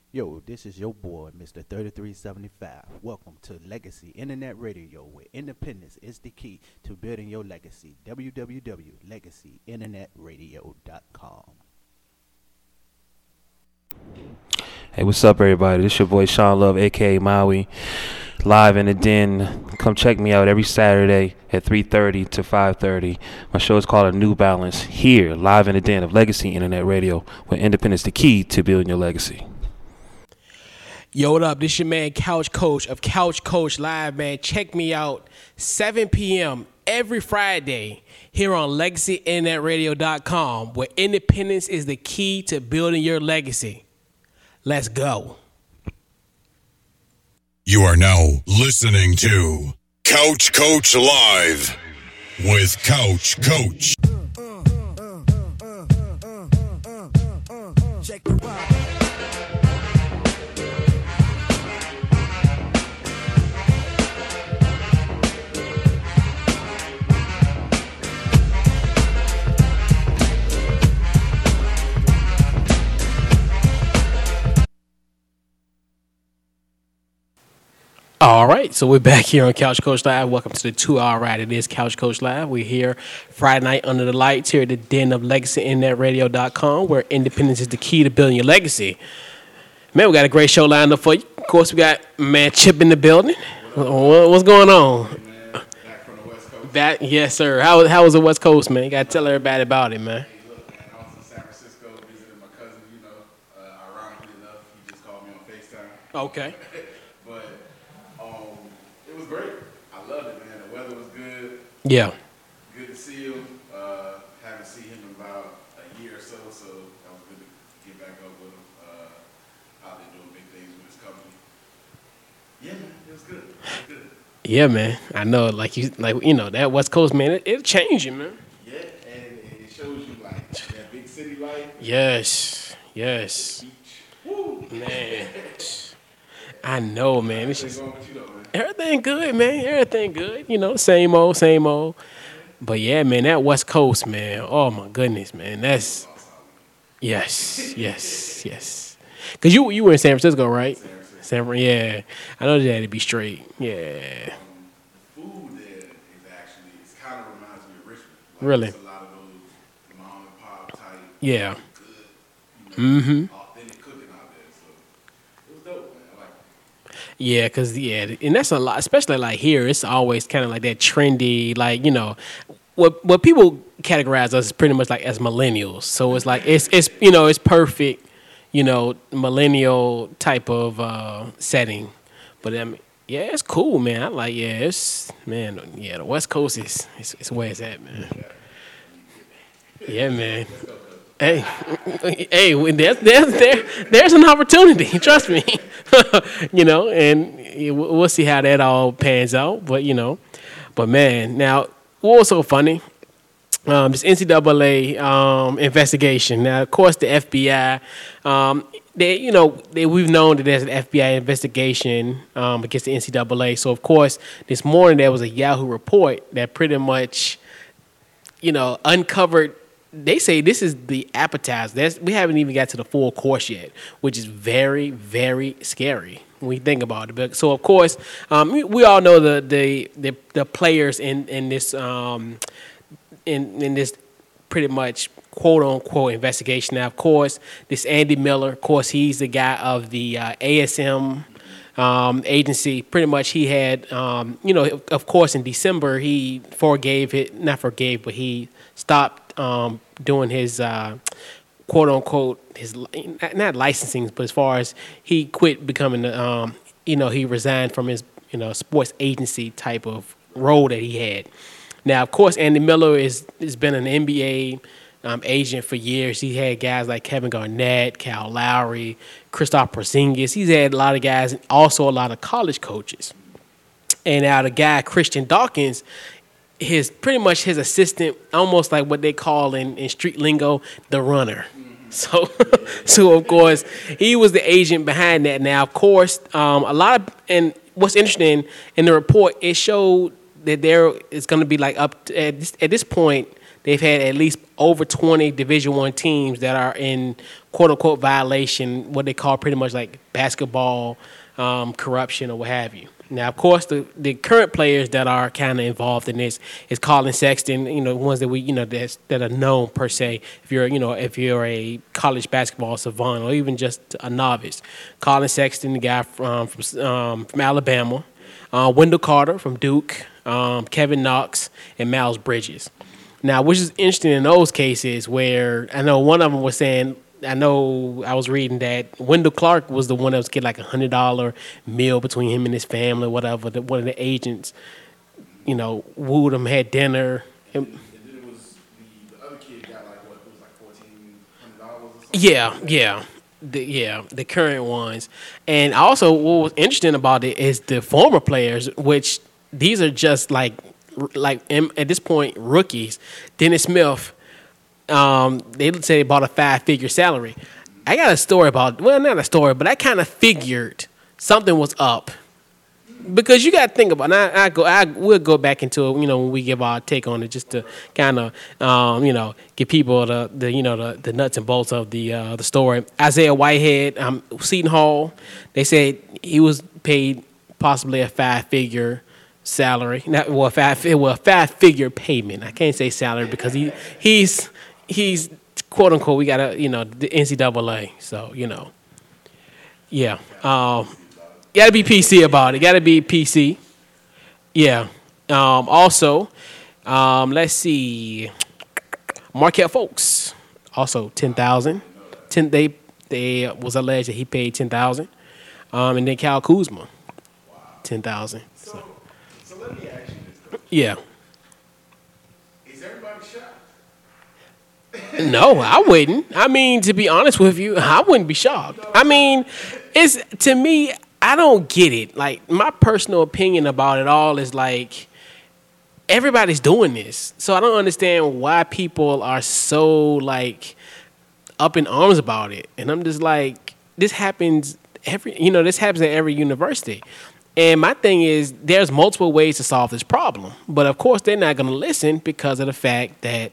Yo, this is your boy, Mr. 3375. Welcome to Legacy Internet Radio, where independence is the key to building your legacy. www.legacyinternetradio.com. Hey, what's up, everybody? This your boy Sean Love, aka Maui, live in the den. Come check me out every Saturday at 3:30 to 5:30. My show is called A New Balance. Here, live in the den of Legacy Internet Radio, where independence is the key to building your legacy. Yo, what up? This your man Couch Coach of Couch Coach Live, man. Check me out 7 p.m. every Friday here on LegacyInternetRadio.com, where independence is the key to building your legacy. Let's go. You are now listening to Couch Coach Live with Couch Coach. Check the vibe. All right, so we're back here on Couch Coach Live. Welcome to the 2-hour ride. It is Couch Coach Live. We're here Friday night under the lights here at the den of LegacyInternetRadio.com, where independence is the key to building your legacy. Man, we got a great show lined up for you. Of course, we got man Chip in the building. What's going on? Back from the West Coast. Back, yes, sir. How was the West Coast, man? You got to tell everybody about it, man. Look, man, I was in San Francisco visiting my cousin, ironically enough, he just called me on FaceTime. Okay. But it was great. I loved it, man. The weather was good. Yeah. Good to see him. Haven't seen him in about a year or so that was good to get back up with him. Out there doing big things with his company. Yeah, man, it was good. It was good. Yeah, man. I know, that West Coast, man, it'll change you, man. Yeah, and it shows you, like, that big city life. Yes. Beach. Woo! Man. I know, man. It's What's just going with you, though, man? everything good, man. Everything good. Same old, same old. But yeah, man, that West Coast, man. Oh my goodness, man. That's yes. Cause you were in San Francisco, right? Yeah. I know that had to be straight. Yeah. Food there is actually, it kind of reminds me of Richmond. Really? It's a lot of those mom and pop type, Yeah. good, authentic cooking out there. So it was dope, man. I like it. Yeah, and that's a lot, especially like here. It's always kind of like that trendy, what people categorize us pretty much like as millennials. So it's like it's perfect, millennial type of setting. But I mean, yeah, it's cool, man. I like, the West Coast is where it's at, man. Yeah, man. Hey, there's an opportunity. Trust me, and we'll see how that all pans out. But man, now what was so funny? This NCAA investigation. Now, of course, the FBI. We've known that there's an FBI investigation against the NCAA. So, of course, this morning there was a Yahoo report that pretty much, uncovered. They say this is the appetizer. We haven't even got to the full course yet, which is very, very scary when we think about it. But, so, of course, we all know the players in this in this pretty much quote unquote investigation. Now, of course, this Andy Miller, of course, he's the guy of the ASM agency. Pretty much, he had, of course, in December he he stopped doing his quote unquote his not licensing, but as far as he quit becoming the he resigned from his sports agency type of role that he had. Now, of course, Andy Miller has been an NBA agent for years. He had guys like Kevin Garnett, Kyle Lowry, Kristaps Porzingis. He's had a lot of guys, and also a lot of college coaches. And now the guy Christian Dawkins, pretty much his assistant, almost like what they call in street lingo, the runner. So of course, he was the agent behind that. Now, of course, and what's interesting in the report, it showed that there is going to be at this point, they've had at least over 20 Division I teams that are in quote unquote violation, what they call pretty much like basketball corruption or what have you. Now, of course, the current players that are kind of involved in this is Colin Sexton, ones that we, that are known per se. If you're a college basketball savant or even just a novice, Colin Sexton, the guy from Alabama, Wendell Carter from Duke, Kevin Knox, and Miles Bridges. Now, which is interesting in those cases where I know one of them was saying, I know I was reading that Wendell Clark was the one that was getting like $100 meal between him and his family, whatever. One of the agents, wooed him, had dinner. And then it was the other kid got like what? It was like $1,400 or something. Yeah. The current ones. And also what was interesting about it is the former players, which these are just like at this point, rookies. Dennis Smith, they say they bought a 5-figure salary. I got a story about, well, not a story, but I kind of figured something was up. Because you got to think about it. We'll go back into it, when we give our take on it, just to kind of, give people the nuts and bolts of the story. Isaiah Whitehead, Seton Hall, they said he was paid possibly a 5-figure salary. A 5-figure payment. I can't say salary because he's quote unquote, we got the NCAA. So, yeah. Got to be PC about it. Got to be PC. Yeah. Also, let's see. Marquette Folks, also $10,000. They was alleged that he paid $10,000. And then Kyle Kuzma, $10,000. So let me ask you this. Yeah. Is everybody shocked? No, I wouldn't. I mean, to be honest with you, I wouldn't be shocked. I mean, to me, I don't get it. Like, my personal opinion about it all is like, everybody's doing this. So I don't understand why people are so like up in arms about it. And I'm just like, this happens at every university. And my thing is, there's multiple ways to solve this problem. But of course, they're not going to listen because of the fact that,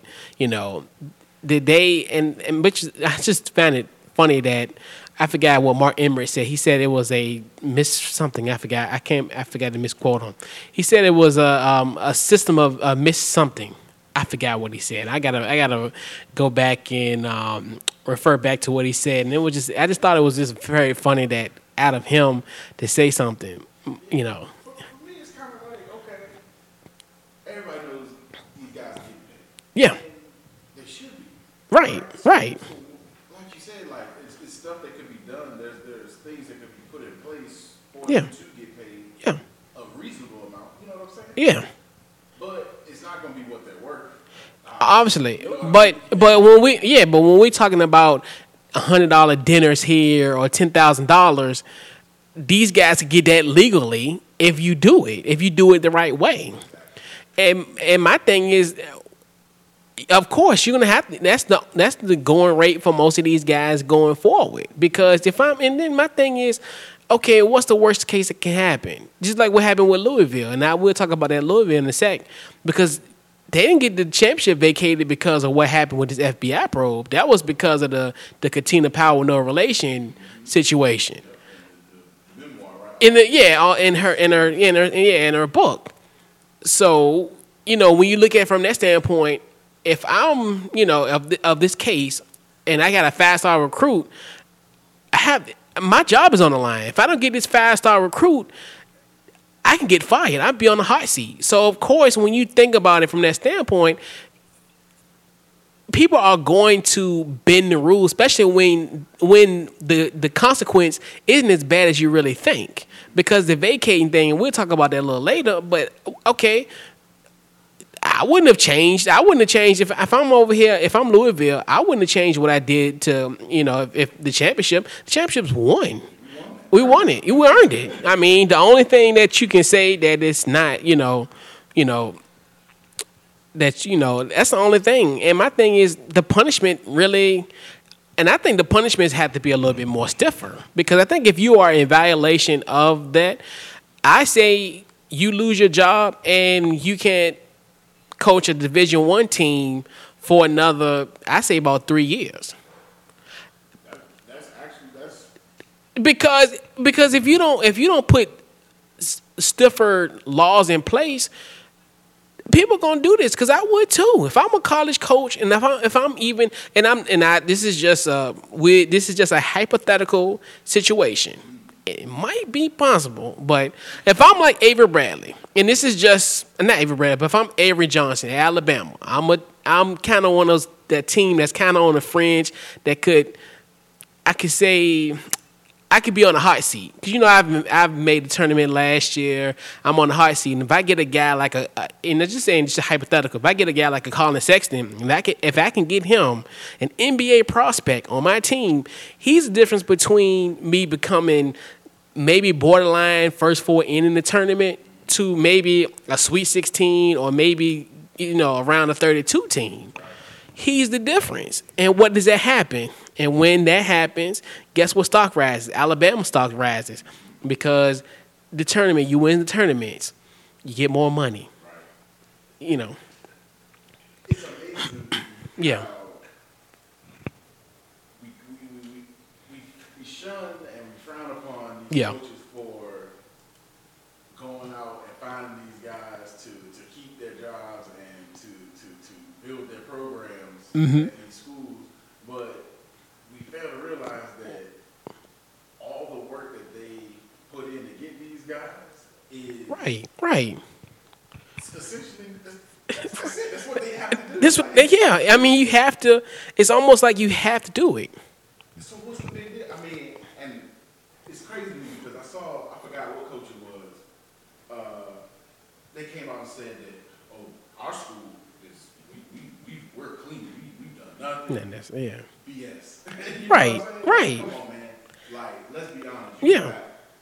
which I just found it funny that I forgot what Mark Emmert said. He said it was a something. I forgot. I forgot to misquote him. He said it was a system of miss something. I forgot what he said. I gotta go back and refer back to what he said. And I just thought it was just very funny that out of him to say something, For me, it's kind of like, okay, everybody knows these guys get paid. Yeah. They should be. Right. Like you said, like it's stuff that could be done. There's things that could be put in place for Yeah. them to get paid Yeah. a reasonable amount. You know what I'm saying? Yeah. But it's not going to be what they're worth. Obviously, but when we're talking about $100 dinners here or $10,000, these guys can get that legally if you do it the right way. And my thing is, of course, you're gonna have to, that's the going rate for most of these guys going forward. Because and then my thing is, okay, what's the worst case that can happen? Just like what happened with Louisville, and we'll talk about that Louisville in a sec, because they didn't get the championship vacated because of what happened with this FBI probe. That was because of the Katina Powell no relation situation. In her book. So, when you look at it from that standpoint, if I'm, of this case, and I got a 5-star recruit, my job is on the line. If I don't get this 5-star recruit, I can get fired. I'd be on the hot seat. So, of course, when you think about it from that standpoint, people are going to bend the rules, especially when the consequence isn't as bad as you really think. Because the vacating thing, and we'll talk about that a little later, but, okay, I wouldn't have changed. If I'm over here, if I'm Louisville, I wouldn't have changed what I did to, if the championship's won. We won it. We earned it. I mean, the only thing that you can say that it's not, that's the only thing. And my thing is the punishment really, and I think the punishments have to be a little bit more stiffer. Because I think if you are in violation of that, I say you lose your job and you can't coach a Division I team for another, I say about 3 years. That's Because if you don't put stiffer laws in place, people gonna do this. Because I would too. If I'm a college coach, and if I'm even, this is just a hypothetical situation. It might be possible, but if I'm like Avery Bradley, and this is just not Avery Bradley, but if I'm Avery Johnson at Alabama, I'm kind of one of that team that's kind of on the fringe that I could be on the hot seat. Because, I've made the tournament last year. I'm on the hot seat. And if I get a guy like and I'm just saying, just a hypothetical, if I get a guy like a Colin Sexton, if I can get him an NBA prospect on my team, he's the difference between me becoming maybe borderline first four in the tournament to maybe a Sweet 16 or maybe, around a 32 team. He's the difference. And what does that happen? And when that happens, guess what stock rises? Alabama stock rises because the tournament, you win the tournaments, you get more money. It's amazing. Yeah. We shun and we frown upon these coaches for going out and finding these guys to keep their jobs and to build their programs in schools, but we fail to realize that all the work that they put in to get these guys is Right. essentially that's it. That's what they have to do. You have to. It's almost like you have to do it. So what's the big deal? And it's crazy to me because I forgot what coach it was. They came out and said that, our school is we're clean. We've done nothing. BS. Right. Come on, man. Like, let's be honest.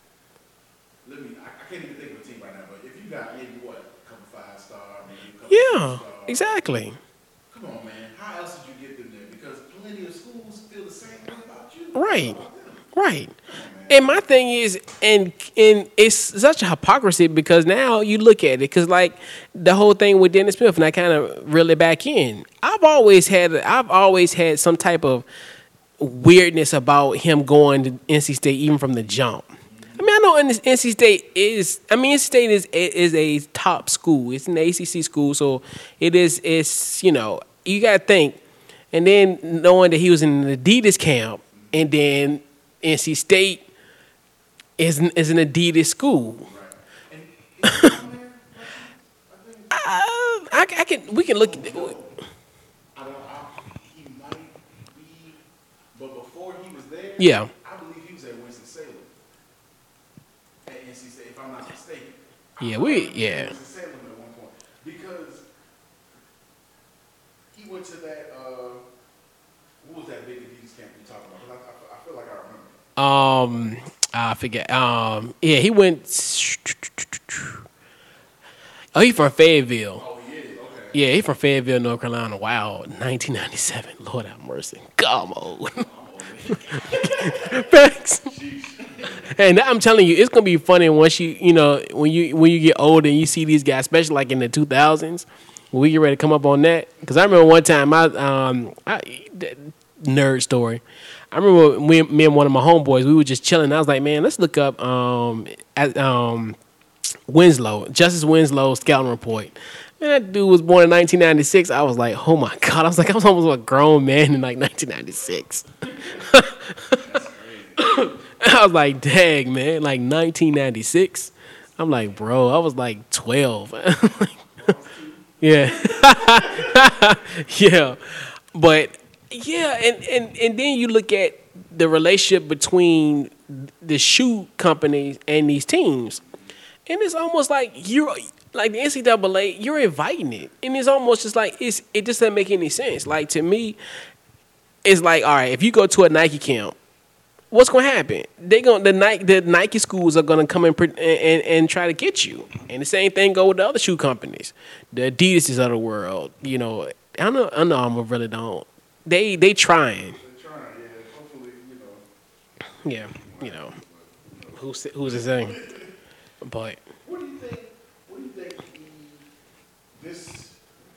I can't even think of a team right now, but if you got maybe a couple 5-star, maybe a couple 6-star. Exactly. Come on, man. How else did you get them there? Because plenty of schools feel the same way about you. Right. And my thing is, and it's such a hypocrisy because now you look at it, because like the whole thing with Dennis Smith, and I kind of reel it back in. I've always had some type of weirdness about him going to NC State even from the jump. I know NC State is a top school. It's an ACC school, so it's you got to think. And then knowing that he was in an Adidas camp, and then NC State is an Adidas school. We can look at it. He might be, but before he was there, I believe he was at Winston-Salem at NC State, if I'm not mistaken. Winston-Salem at one point because he went to that. What was that big Adidas camp you talking about? I feel like I remember. I forget. He went. Oh, he from Fayetteville. Oh, he is. Okay. Yeah, he from Fayetteville, North Carolina. Wow, 1997. Lord have mercy. Come on. Thanks. And I'm telling you, it's gonna be funny once when you get older and you see these guys, especially like in the 2000s, when we get ready to come up on that. Because I remember one time, nerd story. I remember me and one of my homeboys, we were just chilling. I was like, man, let's look up Winslow, Justice Winslow scouting report. Man, that dude was born in 1996. I was like, oh my God. I was almost a grown man in like 1996. I was like, dang, man, like 1996. I'm like, bro, I was like 12. Yeah. Yeah. But yeah, and then you look at the relationship between the shoe companies and these teams. And it's almost like you're like the NCAA, you're inviting it. And it's almost just like it just doesn't make any sense. Like to me, it's like, all right, if you go to a Nike camp, what's gonna happen? The Nike schools are gonna come and try to get you. And the same thing go with the other shoe companies. The Adidas's of the world, I know Under Armour really don't. They trying. They're trying, yeah. Hopefully, Yeah, who's to say? But What do you think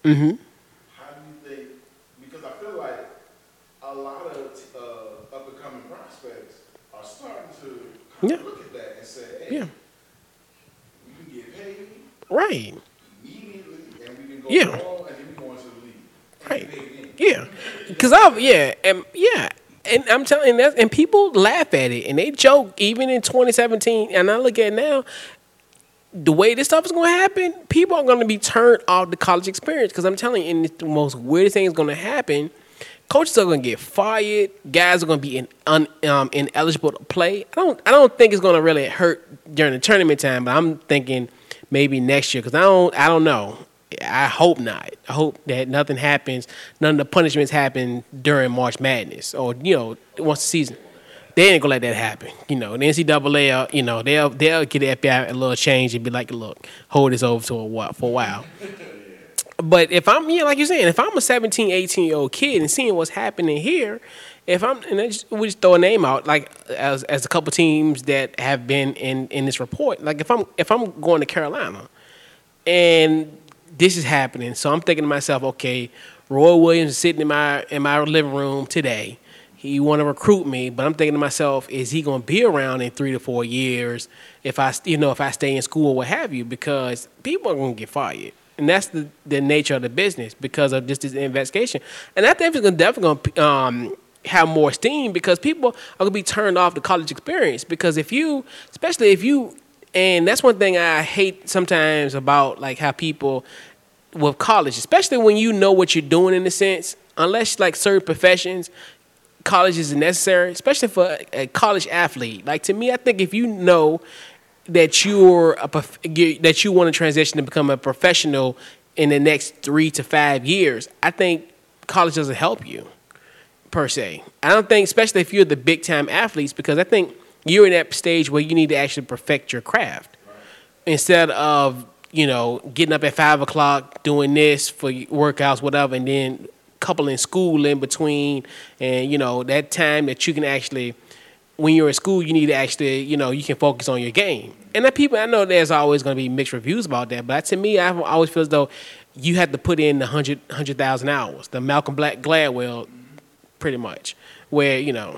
Mm-hmm. How do you think? Because I feel like a lot of up and coming prospects are starting to kind of look at that and say, "Hey, Yeah. we can get paid Right. immediately, and we can go Yeah. all, and then we go into the league and Right. get paid in." Yeah. Because and I'm telling you that, and people laugh at it and they joke even in 2017. And I look at it now, the way this stuff is going to happen, people are going to be turned off the college experience. Because I'm telling you, and the most weirdest thing is going to happen. Coaches are going to get fired. Guys are going to be ineligible to play. I don't think it's going to really hurt during the tournament time, but I'm thinking maybe next year because I don't know. I hope not. I hope that nothing happens. None of the punishments happen during March Madness or once the season. They ain't gonna let that happen. The NCAA, they'll get the FBI a little change and be like, look, hold this over for a while. But if I'm, like you're saying, if I'm a 17, 18-year-old kid and seeing what's happening here, we just throw a name out, like as a couple teams that have been in this report. Like if I'm going to Carolina and this is happening, so I'm thinking to myself, okay, Roy Williams is sitting in my living room today. He want to recruit me, but I'm thinking to myself, is he going to be around in 3 to 4 years if I stay in school or what have you? Because people are going to get fired. And that's the nature of the business because of just this investigation. And I think it's definitely going to have more steam because people are going to be turned off the college experience. Because especially if you, and that's one thing I hate sometimes about like how people with college, especially when you know what you're doing in a sense, unless like certain professions, college is necessary, especially for a college athlete. Like to me, I think if you know that you want to transition to become a professional in the next 3 to 5 years, I think college doesn't help you per se. I don't think, especially if you're the big time athletes, because I think you're in that stage where you need to actually perfect your craft instead of getting up at 5 o'clock doing this for workouts, whatever, and then coupling school in between, and that time that you can actually, when you're in school, you need to actually, you can focus on your game. And I know there's always going to be mixed reviews about that, but to me, I always feel as though you have to put in the 100,000 hours, the Malcolm Gladwell, pretty much, where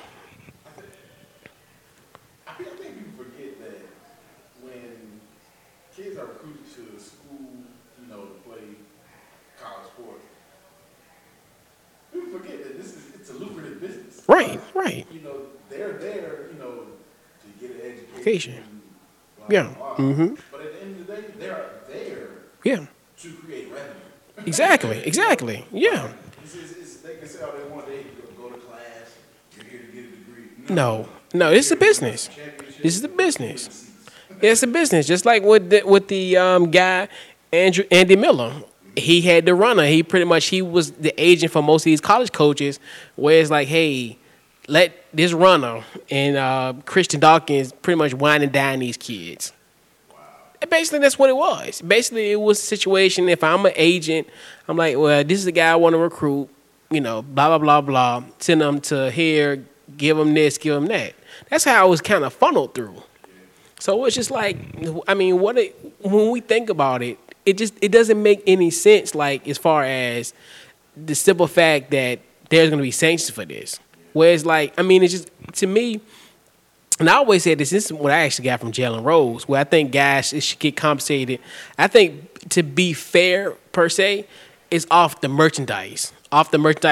I think people forget that when kids are recruited to school, to play college sports, people forget that it's a lucrative business. Right. They're there, to get an education. Yeah. Blah. Mm-hmm. But at the end of the day, they're there Yeah. to create revenue. Exactly. Yeah. They can say all they want. They go to class. You're here to get a degree. No. This is a business. This is a business. It's a business. Just like with the guy Andy Miller. He had the runner. He was the agent for most of these college coaches, where it's like, hey, let this runner and Christian Dawkins pretty much wine and dine these kids. Wow. And basically, that's what it was. Basically, it was a situation. If I'm an agent, I'm like, well, this is the guy I want to recruit. Blah blah blah blah. Send them to here. Give them this. Give them that. That's how it was kind of funneled through. So it's just like, I mean, when we think about it, it doesn't make any sense. Like as far as the simple fact that there's going to be sanctions for this. Whereas, like, I mean, it's just, to me, and I always said this is what I actually got from Jalen Rose, where I think guys should get compensated. I think to be fair, per se, is off the merchandise of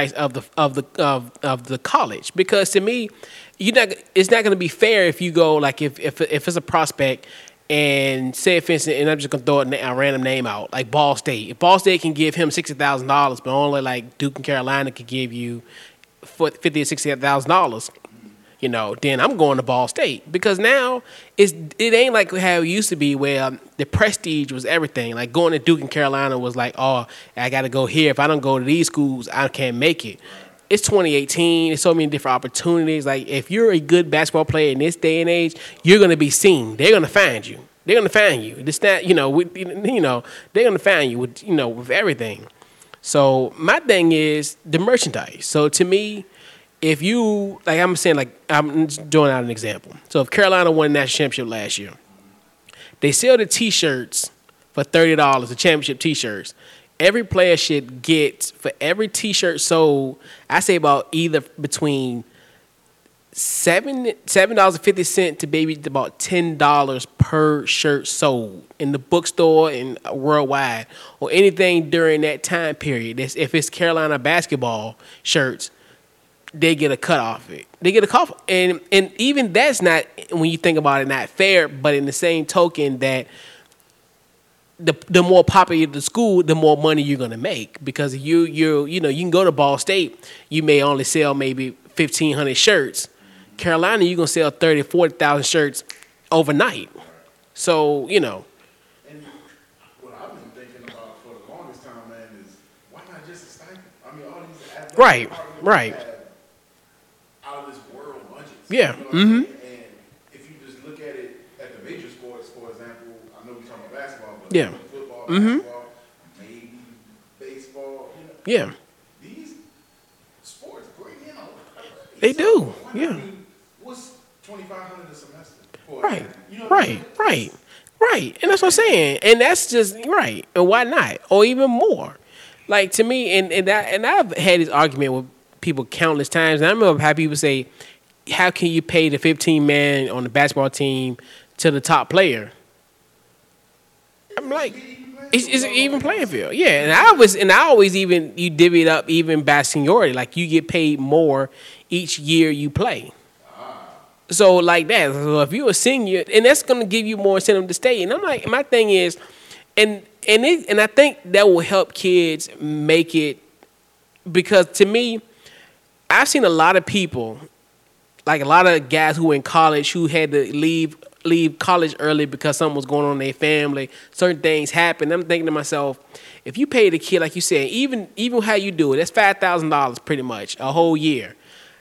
the college. Because to me, it's not going to be fair if you go, like, if it's a prospect and say, for instance, and I'm just going to throw a random name out, like Ball State. If Ball State can give him $60,000, but only like Duke and Carolina could give you $50,000 or $60,000, then I'm going to Ball State. Because now it ain't like how it used to be where the prestige was everything. Like going to Duke and Carolina was like, oh, I got to go here. If I don't go to these schools, I can't make it. It's 2018. There's so many different opportunities. Like if you're a good basketball player in this day and age, you're going to be seen. They're going to find you. They're going to find you. It's not, they're going to find you with everything. So my thing is the merchandise. So to me, if you, like I'm saying, like I'm just throwing out an example. So if Carolina won the national championship last year, they sell the T-shirts for $30, the championship T-shirts. every player should get, for every T-shirt sold, I say about either between $7.50 to maybe about $10 per shirt sold in the bookstore and worldwide, or anything during that time period. If it's Carolina basketball shirts, they get a cut off it. They get a cut off, and even that's not, when you think about it, not fair. But in the same token, that the more popular the school, the more money you're gonna make, because you can go to Ball State, you may only sell maybe 1,500 shirts. Carolina, you're going to sell 30,000, 40,000 shirts overnight. So, And what I've been thinking about for the longest time, man, is why not just a stipend? I mean, all these athletes Right. have out of this world budgets. Yeah. You know what I mean? And if you just look at it at the major sports, for example, I know we're talking about basketball, but Yeah. football, basketball, maybe baseball, Yeah, these sports bring in a lot of money. they do. Why not? Yeah. I mean, what's $2,500 a semester? For Right, you know what I'm saying? right. And that's what I'm saying. And that's just right. And why not? Or even more. Like, to me, and I've had this argument with people countless times. And I remember how people say, how can you pay the 15-man on the basketball team to the top player? I'm like, it's an even playing field. Yeah, and I always even, you divvy it up even by seniority. Like, you get paid more each year you play. So like that. So if you're a senior, and that's gonna give you more incentive to stay. And I'm like, my thing is, and I think that will help kids make it, because to me, I've seen a lot of people, like a lot of guys who were in college who had to leave college early because something was going on in their family. Certain things happened. I'm thinking to myself, if you pay the kid, like you said, even how you do it, that's $5,000 pretty much a whole year.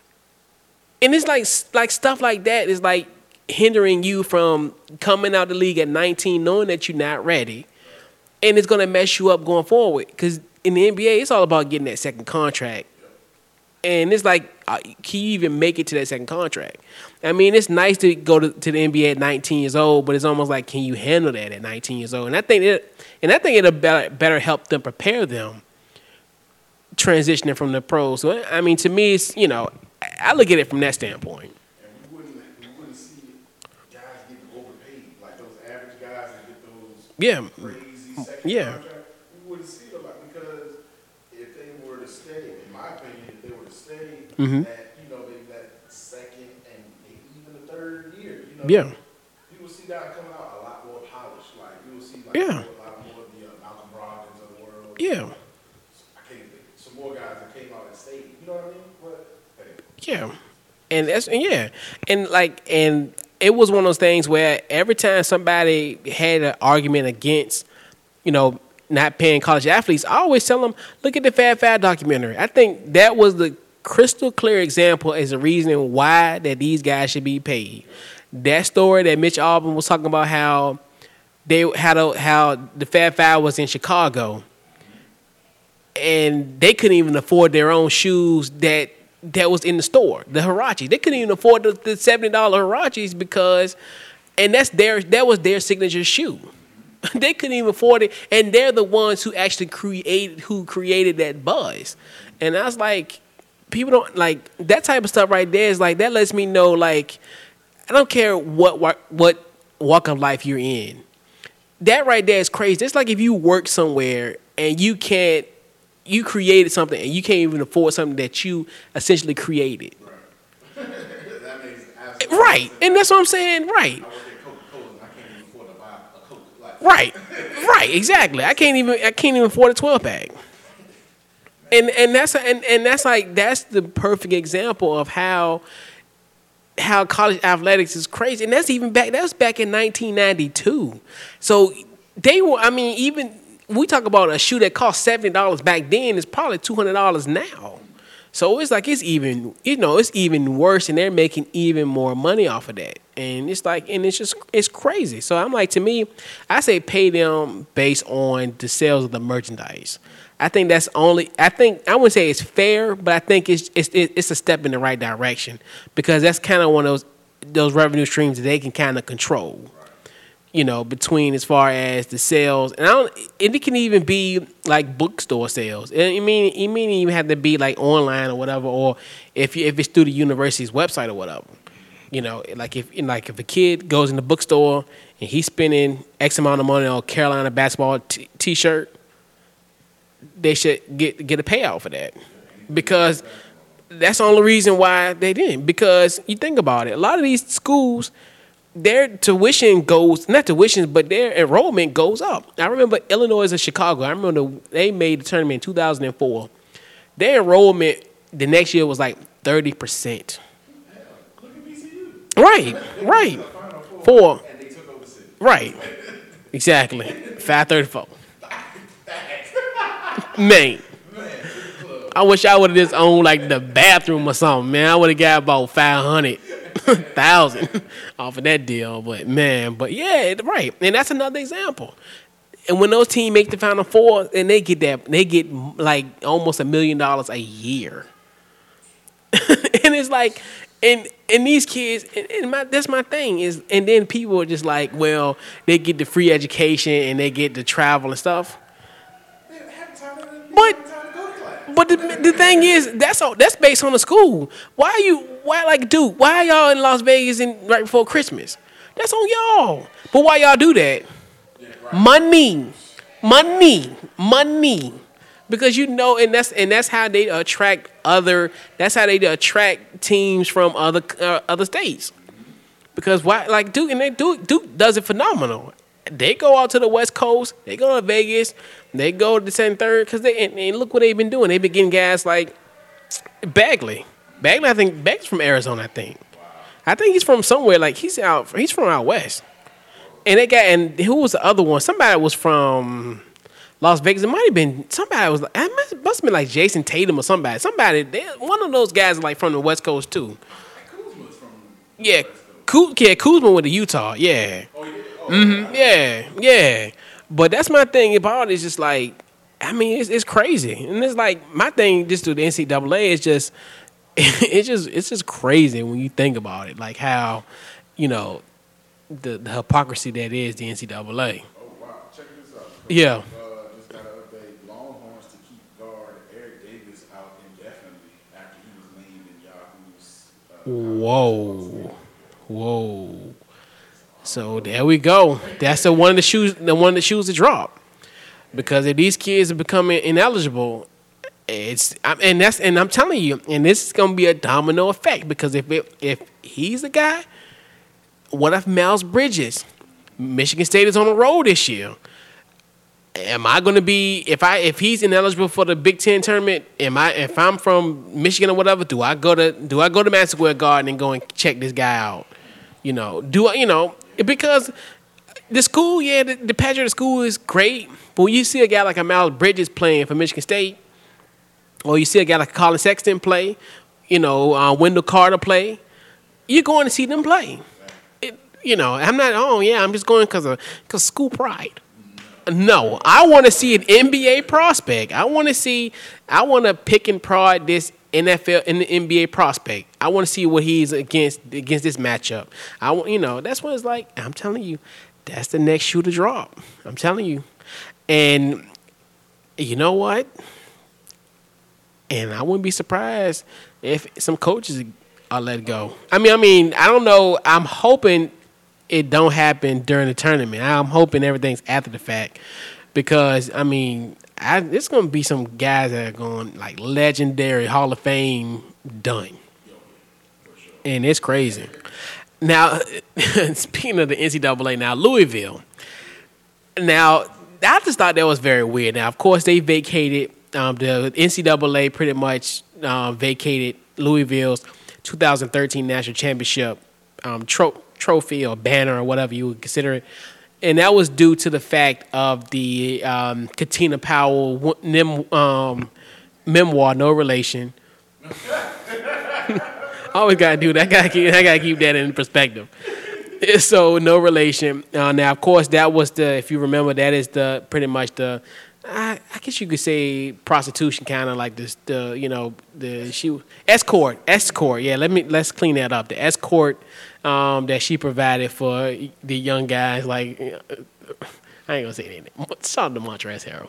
And it's like stuff like that is like hindering you from coming out the league at 19, knowing that you're not ready, and it's gonna mess you up going forward. Because in the NBA, it's all about getting that second contract, and it's like, can you even make it to that second contract? I mean, it's nice to go to the NBA at 19 years old, but it's almost like, can you handle that at 19 years old? And I think it'll better help them, prepare them transitioning from the pros. So I mean, to me, it's, I look at it from that standpoint. And we wouldn't see guys getting overpaid, like those average guys that get those crazy second contract. We wouldn't see it a lot, because if they were to stay, in my opinion, if they were to stay at, maybe that second and maybe even the third year, you will see guys coming out a lot more polished. Like, you will see a lot more of the Malcolm Brogdons of the world. Yeah. I can't think. Some more guys that came out and stayed. You know what I mean? But hey. Yeah. And it was one of those things where every time somebody had an argument against, not paying college athletes, I always tell them, look at the Fab Five documentary. I think that was the crystal clear example as a reason why that these guys should be paid. That story that Mitch Albom was talking about, how the Fab Five was in Chicago and they couldn't even afford their own shoes that was in the store, the Huaraches. They couldn't even afford the $70 Huaraches because, and that was their signature shoe. They couldn't even afford it, and they're the ones who actually created that buzz. And I was like, people don't like that type of stuff right there. Is like, that lets me know, like, I don't care what walk of life you're in. That right there is crazy. It's like if you work somewhere and you created something and you can't even afford something that you essentially created. Right. That makes absolutely right. sense. And that's what I'm saying. Right. I work at Coca-Cola and I can't even afford to buy a Coke. Like, Right. Exactly. I can't even afford a 12-pack. And that's the perfect example of how college athletics is crazy. And that was back in 1992. So even we talk about a shoe that cost $70 back then, is probably $200 now. So it's like, it's even worse, and they're making even more money off of that. And it's like, and it's crazy. So I'm like, to me, I say pay them based on the sales of the merchandise. I think I wouldn't say it's fair, but I think it's a step in the right direction, because that's kind of one of those revenue streams that they can kind of control. between as far as the sales, and it can even be like bookstore sales. And it may even have to be like online or whatever, or if it's through the university's website or whatever. Like if a kid goes in the bookstore and he's spending X amount of money on a Carolina basketball T-shirt, they should get a payout for that, because that's the only reason why they didn't. Because you think about it, a lot of these schools, their tuition goes, not tuition, but their enrollment goes up. I remember Illinois and Chicago. I remember they made the tournament in 2004. Their enrollment the next year was like 30%. Right. 4. Right. Exactly. 534. Man. I wish I would have just owned like the bathroom or something, man. I would have got about 500,000 off of that deal. But yeah, right. And that's another example. And when those teams make the Final Four, and they get like almost $1 million a year. And it's like, and these kids, that's my thing is, and then people are just like, well, they get the free education and they get the travel and stuff. But the thing is, that's based on the school. Why are y'all in Las Vegas right before Christmas? That's on y'all. But why y'all do that? Money. Because and that's how they attract teams from other states. Because why, like Duke, and Duke does it phenomenal. They go out to the West Coast, they go to Vegas, they go to the 10th, because and look what they've been doing. They've been getting guys like Bagley. I think Bagley's from Arizona. I think he's from somewhere, like he's from out west. And who was the other one? Somebody was from Las Vegas. It might have been somebody was like, it must have been like Jason Tatum or somebody. One of those guys is like from the West Coast too. Kuzma's from yeah, Kuzma went to Utah. Yeah. Yeah. But that's my thing about it. It's just like, I mean, it's crazy, and it's like my thing just to the NCAA is just, it's just crazy when you think about it, like how, the hypocrisy that is the NCAA. Oh wow! Check this out. Yeah. Just got an update. Longhorns to keep guard Eric Davis out indefinitely after he was named in Yahoo's. Whoa. So there we go. That's one of the shoes to drop, because if these kids are becoming ineligible, and I'm telling you, and this is gonna be a domino effect, because if he's the guy, what if Miles Bridges, Michigan State is on the road this year? Am I gonna be if he's ineligible for the Big Ten tournament? If I'm from Michigan or whatever? Do I go to Madison Square Garden and go and check this guy out? Because the school, the Patriot school is great, but when you see a guy like a Miles Bridges playing for Michigan State, or you see a guy like Colin Sexton play, Wendell Carter play, you're going to see them play. I'm not. I'm just going because school pride. No, I want to see an NBA prospect. I want to pick and prod this NFL and the NBA prospect. I want to see what he's against this matchup. That's what it's like. I'm telling you, that's the next shoe to drop. I'm telling you. And you know what? And I wouldn't be surprised if some coaches are let go. I mean, I don't know. I'm hoping it don't happen during the tournament. I'm hoping everything's after the fact, because there's going to be some guys that are going like legendary Hall of Fame done. And it's crazy. Now, speaking of the NCAA, now Louisville. Now, I just thought that was very weird. Now, of course, they vacated, the NCAA pretty much vacated Louisville's 2013 National Championship trophy or banner or whatever you would consider it. And that was due to the fact of the Katina Powell memoir, No Relation. I always got to do that. I got to keep that in perspective. So, No Relation. Now, of course, that was if you remember, that is pretty much the I guess you could say prostitution, kind of like this. Escort. Yeah, let's clean that up. The escort that she provided for the young guys. Like, I ain't gonna say anything. Shout out to Montrezl Harrell.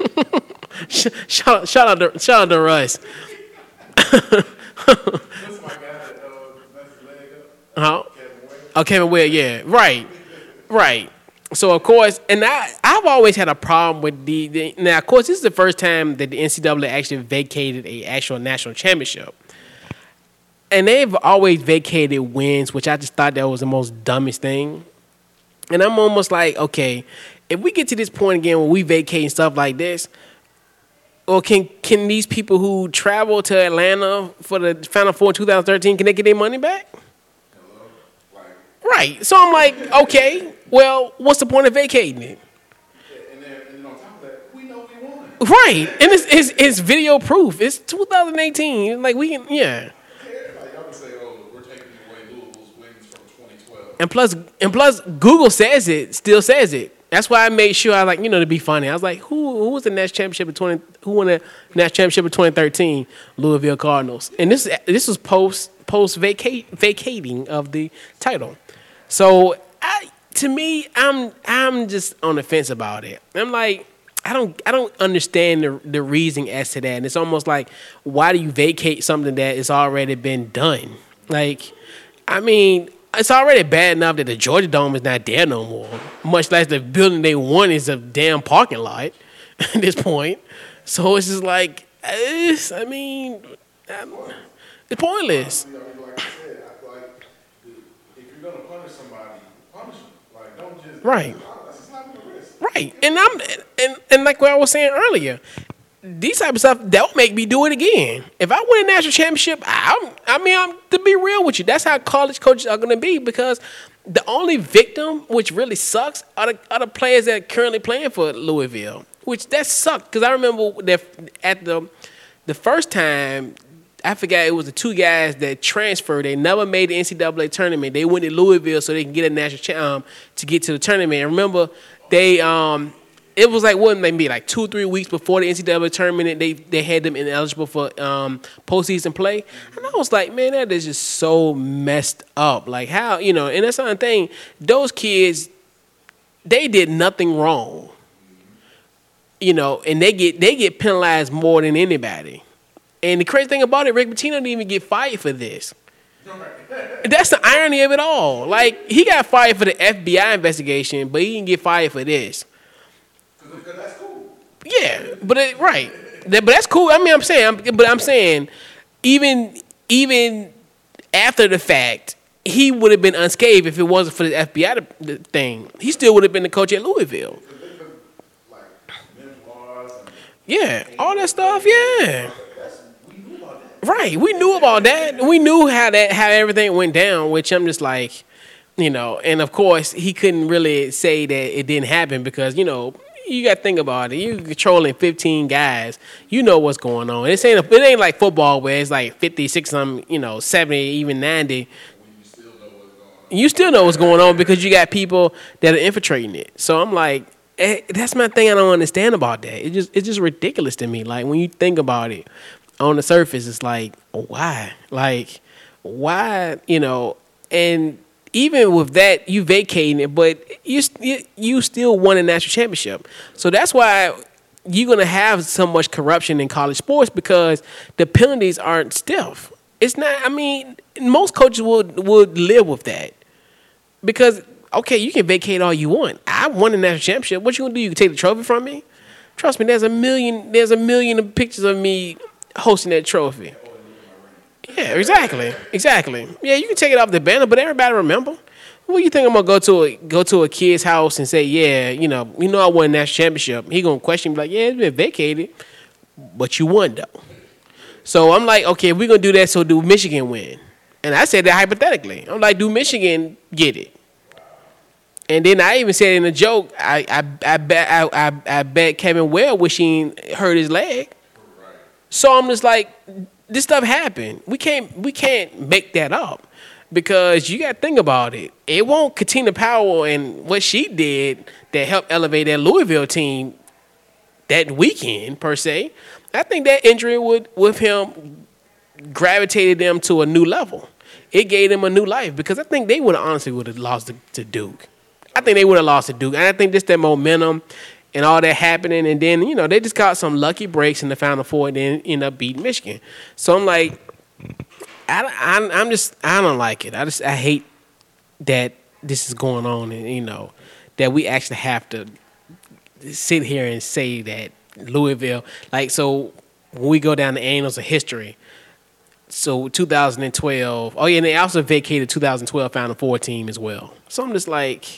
shout out to Russ. What's my guy that messed his leg up? Kevin Ware. Oh, Kevin Ware. Yeah, right. So of course, and I've always had a problem with the now. Of course, this is the first time that the NCAA actually vacated a actual national championship, and they've always vacated wins, which I just thought that was the most dumbest thing. And I'm almost like, okay, if we get to this point again where we vacating stuff like this, or can these people who travel to Atlanta for the Final Four in 2013, can they get their money back? Right. So I'm like, okay, well, what's the point of vacating it? And then on top of that, we know we won. Right. And it's video proof. It's 2018. Like, we can, yeah. Like, y'all can say, oh, we're taking away Louisville's wins from 2012. And plus, Google still says it. That's why I made sure I to be funny. I was like, who was the national championship who won the national championship in 2013? Louisville Cardinals. And this was post vacating of the title. So to me, I'm just on the fence about it. I'm like, I don't understand the reasoning as to that. And it's almost like, why do you vacate something that has already been done? Like, I mean, it's already bad enough that the Georgia Dome is not there no more. Much less the building they won is a damn parking lot at this point. So it's just like, it's pointless. Like I said, I feel like if you're gonna punish somebody, punish them. Like, don't just Right. That's just not gonna risk. Right. And like what I was saying earlier, these type of stuff, that will make me do it again. If I win a national championship, I'm to be real with you, that's how college coaches are going to be, because the only victim, which really sucks, are the players that are currently playing for Louisville, which that sucked, because I remember that at the first time, I forgot, it was the two guys that transferred. They never made the NCAA tournament. They went to Louisville so they can get a national to get to the tournament. And remember, they it was like, what, maybe like 2-3 weeks before the NCAA tournament, they had them ineligible for postseason play. And I was like, man, that is just so messed up. Like, how, and that's another thing. Those kids, they did nothing wrong. And they get penalized more than anybody. And the crazy thing about it, Rick Pitino didn't even get fired for this. That's the irony of it all. Like, he got fired for the FBI investigation, but he didn't get fired for this. Because that's cool. Yeah, but but that's cool. I mean, I'm saying, even after the fact, he would have been unscathed if it wasn't for the FBI thing. He still would have been the coach at Louisville. Like, memoirs and Yeah, all that stuff. Yeah. Right, we knew about that. We knew how everything went down, which I'm just like, and of course he couldn't really say that it didn't happen because, you got to think about it. You're controlling 15 guys. You know what's going on. It ain't like football where it's like 56, 70, even 90. You still know what's going on because you got people that are infiltrating it. So I'm like, that's my thing I don't understand about that. It's just ridiculous to me. Like, when you think about it, on the surface, it's like, why? Like, why, and even with that, you vacating it, but you still won a national championship. So that's why you're going to have so much corruption in college sports, because the penalties aren't stiff. It's not, most coaches would live with that. Because, okay, you can vacate all you want. I won a national championship. What you going to do? You can take the trophy from me? Trust me, there's a million pictures of me hosting that trophy. Yeah, exactly. Yeah, you can take it off the banner, but everybody remember. What do you think I'm gonna go to a kid's house and say, yeah, I won a national championship? He gonna question me like, yeah, it's been vacated, but you won though. So I'm like, okay, if we're gonna do that, so do Michigan win? And I said that hypothetically. I'm like, do Michigan get it? And then I even said in a joke, I bet Kevin Ware wish he hurt his leg. So I'm just like, this stuff happened. We can't make that up, because you got to think about it. It won't Katina Powell and what she did that helped elevate that Louisville team. that weekend per se. I think that injury with him gravitated them to a new level. It gave them a new life because I think they would have honestly would have lost to Duke. I think they would have lost to Duke. And I think just that momentum and all that happening, and then, you know, they just got some lucky breaks in the Final Four and then end up beating Michigan. So I'm like, I don't like it. I hate that this is going on, and, you know, that we actually have to sit here and say that Louisville, like, so when we go down the annals of history, so 2012, oh yeah, and they also vacated 2012 Final Four team as well. So I'm just like,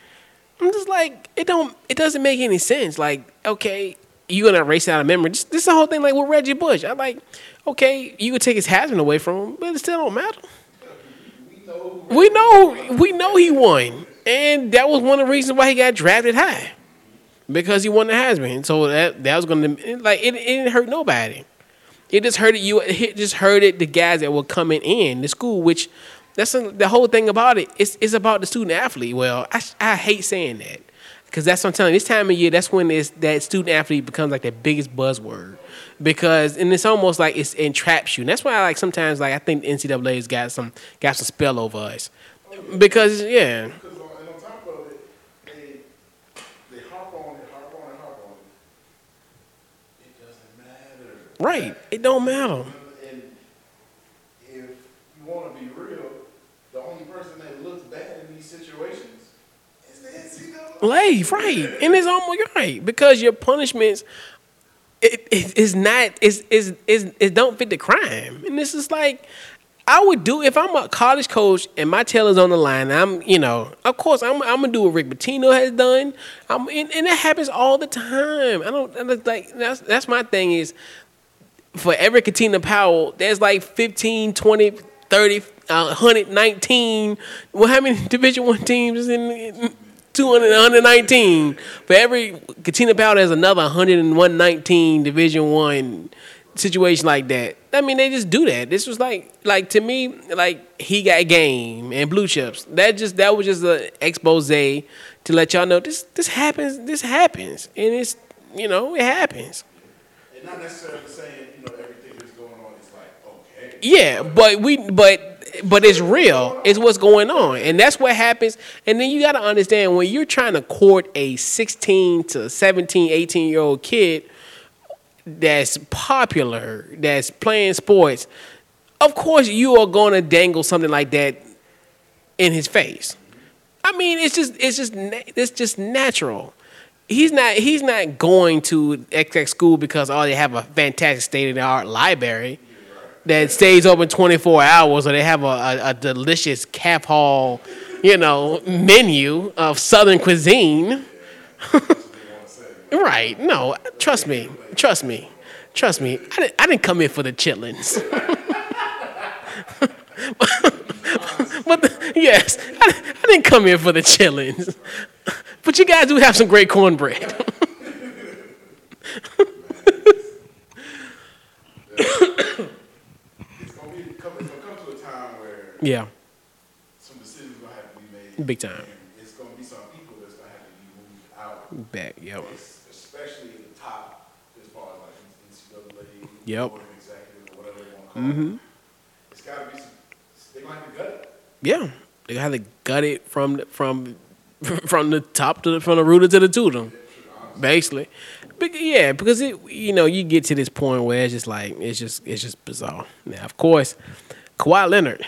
it doesn't make any sense. Like, okay, you're gonna erase it out of memory. This is the whole thing, like with Reggie Bush. I'm like, okay, you could take his Heisman away from him, but it still don't matter. We know he won, and that was one of the reasons why he got drafted high, because he won the Heisman. So that was gonna, like, it didn't hurt nobody. It just hurted you. It just hurted the guys that were coming in the school, which the whole thing about it. It's about the student athlete. Well, I hate saying that because that's what I'm telling you. This time of year, that's when that student athlete becomes like the biggest buzzword, because and it's almost like it entraps you. And that's why sometimes I think the NCAA's got some spell over us, because yeah. Because on top of it, they harp on it. It doesn't matter. Right. It don't matter. And if you want to be real, the only person that looks bad in these situations is the NCAA. Right. And it's almost right, because your punishments it don't fit the crime. And this is like, I would do, if I'm a college coach and my tail is on the line, I'm, you know, of course I'm gonna do what Rick Pitino has done. And that happens all the time. That's my thing is, for every Katina Powell, there's like 15, 20, 30, 119. Well, how many Division I teams is in 200, 119? For every Katina Powell, there's another 119 Division I situation like that. I mean, they just do that. This was like to me, like He Got Game and Blue Chips. That was just an expose to let y'all know this happens. This happens, and it's, you know, it happens. And not necessarily saying, you know, everything that's going on is like okay. Yeah, but it's real. It's what's going on, and that's what happens. And then you got to understand, when you're trying to court a 16 to 17, 18-year-old kid that's popular, that's playing sports, of course you are going to dangle something like that in his face. I mean, it's just natural. He's not going to XX school because they have a fantastic state-of-the-art library that stays open 24 hours, or they have a delicious Cap Hall, you know, menu of Southern cuisine. Right? No, trust me. I didn't come here for the chitlins. Yes, I didn't come here for the chitlins. But you guys do have some great cornbread. It's gonna come to a time where Yeah, some decisions gonna have to be made. big time. And it's gonna be some people that's gonna have to be moved out. Back, yep. Especially the top, as far as like NCAA, Yep. board of executive, or whatever they want to call it. It's gotta be some. They're gonna have to gut it. Yeah, they have to gut it from the top from the rooter to the tutor, basically. But yeah, because you get to this point where it's just like it's just bizarre. Now, of course, Kawhi Leonard.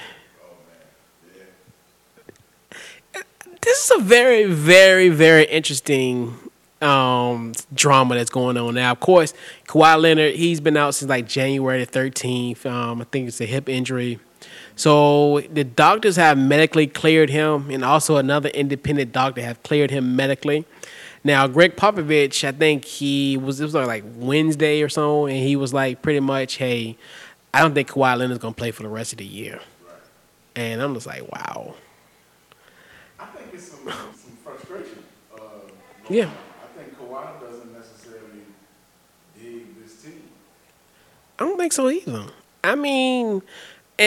This is a very, very, very interesting drama that's going on now. Of course, Kawhi Leonard, he's been out since like January the 13th. I think it's a hip injury. So the doctors have medically cleared him, and also another independent doctor have cleared him medically. Now, Greg Popovich, I think it was like Wednesday or so, and he was like pretty much, hey, I don't think Kawhi Leonard's going to play for the rest of the year. Right. And I'm just like, wow. I think it's some frustration. Yeah. I think Kawhi doesn't necessarily dig this team. I don't think so either. I mean,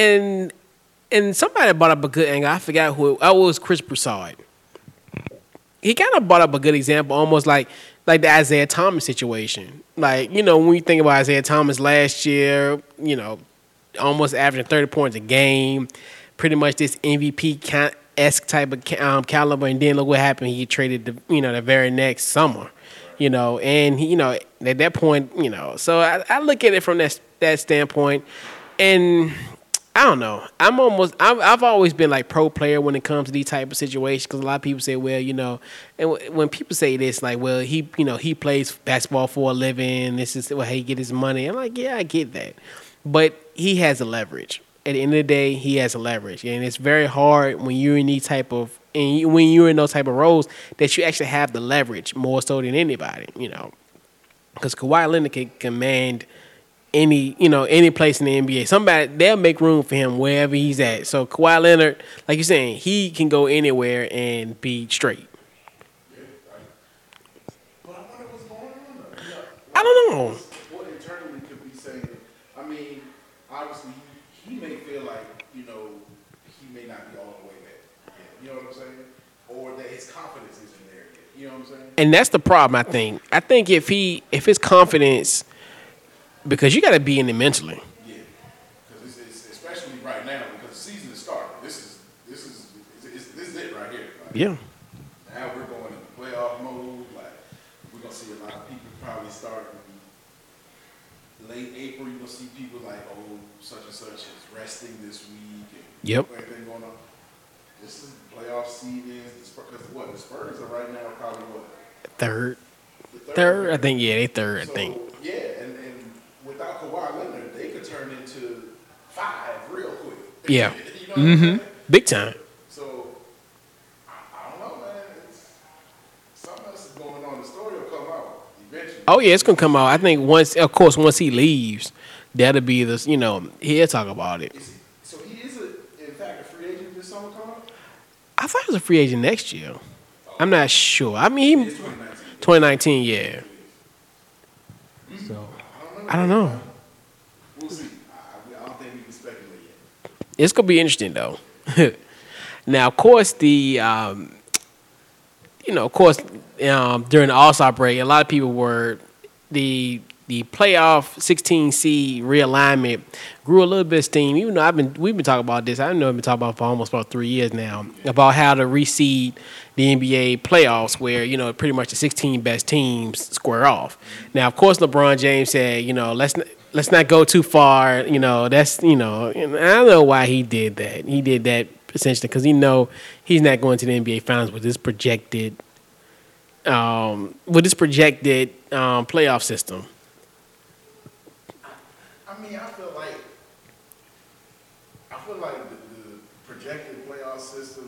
and somebody brought up a good angle. I forgot who it was. Chris Broussard. he kind of brought up a good example, almost like the Isaiah Thomas situation. Like, you know, when you think about Isaiah Thomas last year, you know, almost averaging 30 points a game, pretty much this MVP-esque type of caliber, and then look what happened. He traded, the very next summer, and he, at that point, so I look at it from that standpoint, and I don't know. I've always been like pro player when it comes to these type of situations, because a lot of people say, well, and when people say this, like, well, he plays basketball for a living. This is how he get his money. I'm like, yeah, I get that, but he has a leverage. At the end of the day, he has a leverage, and it's very hard when you're in these type of when you're in those type of roles that you actually have the leverage more so than anybody, because Kawhi Leonard can command any place in the NBA. Somebody, they'll make room for him wherever he's at. So Kawhi Leonard, like you're saying, he can go anywhere and be straight. But I wonder what's going on though. I don't know. What internally could be saying? I mean, obviously, he may feel like, he may not be all the way there. You know what I'm saying? Or that his confidence isn't there yet. You know what I'm saying? And that's the problem, I think. I think if his confidence, because you got to be in it mentally. Yeah, because it's especially right now, because the season is starting. This is it right here. Like, Yeah. now we're going into playoff mode. Like, we're gonna see a lot of people probably start late April. You're gonna see people like, oh, such and such is resting this week. And Yep. everything going on. This is playoff season. Because the Spurs are right now probably what? Third, The I think. Yeah, they third. So, I think. yeah, and without Kawhi Leonard, they could turn into 5 real quick. Yeah. You know what I'm saying? Big time. So, I don't know, man. Something else is going on. The story will come out eventually. Oh yeah, it's gonna come out. I think once he leaves, that'll be the he'll talk about it. So he is, in fact, a free agent this summer, Carl? I thought he was a free agent next year. I'm not sure. I mean, It's 2019, 2019. yeah. So I don't know. We'll see. I don't think we can speculate yet. It's gonna be interesting though. Now, of course, during the All-Star break, a lot of people were the playoff 16 seed realignment grew a little bit of steam. Even though we've been talking about this, I know I've been talking about it for almost about 3 years now about how to reseed the NBA playoffs, where pretty much the 16 best teams square off. Now, of course, LeBron James said, let's not go too far. That's and I don't know why he did that. He did that essentially because he's not going to the NBA Finals with this projected playoff system. I mean, I feel like the projected playoff system,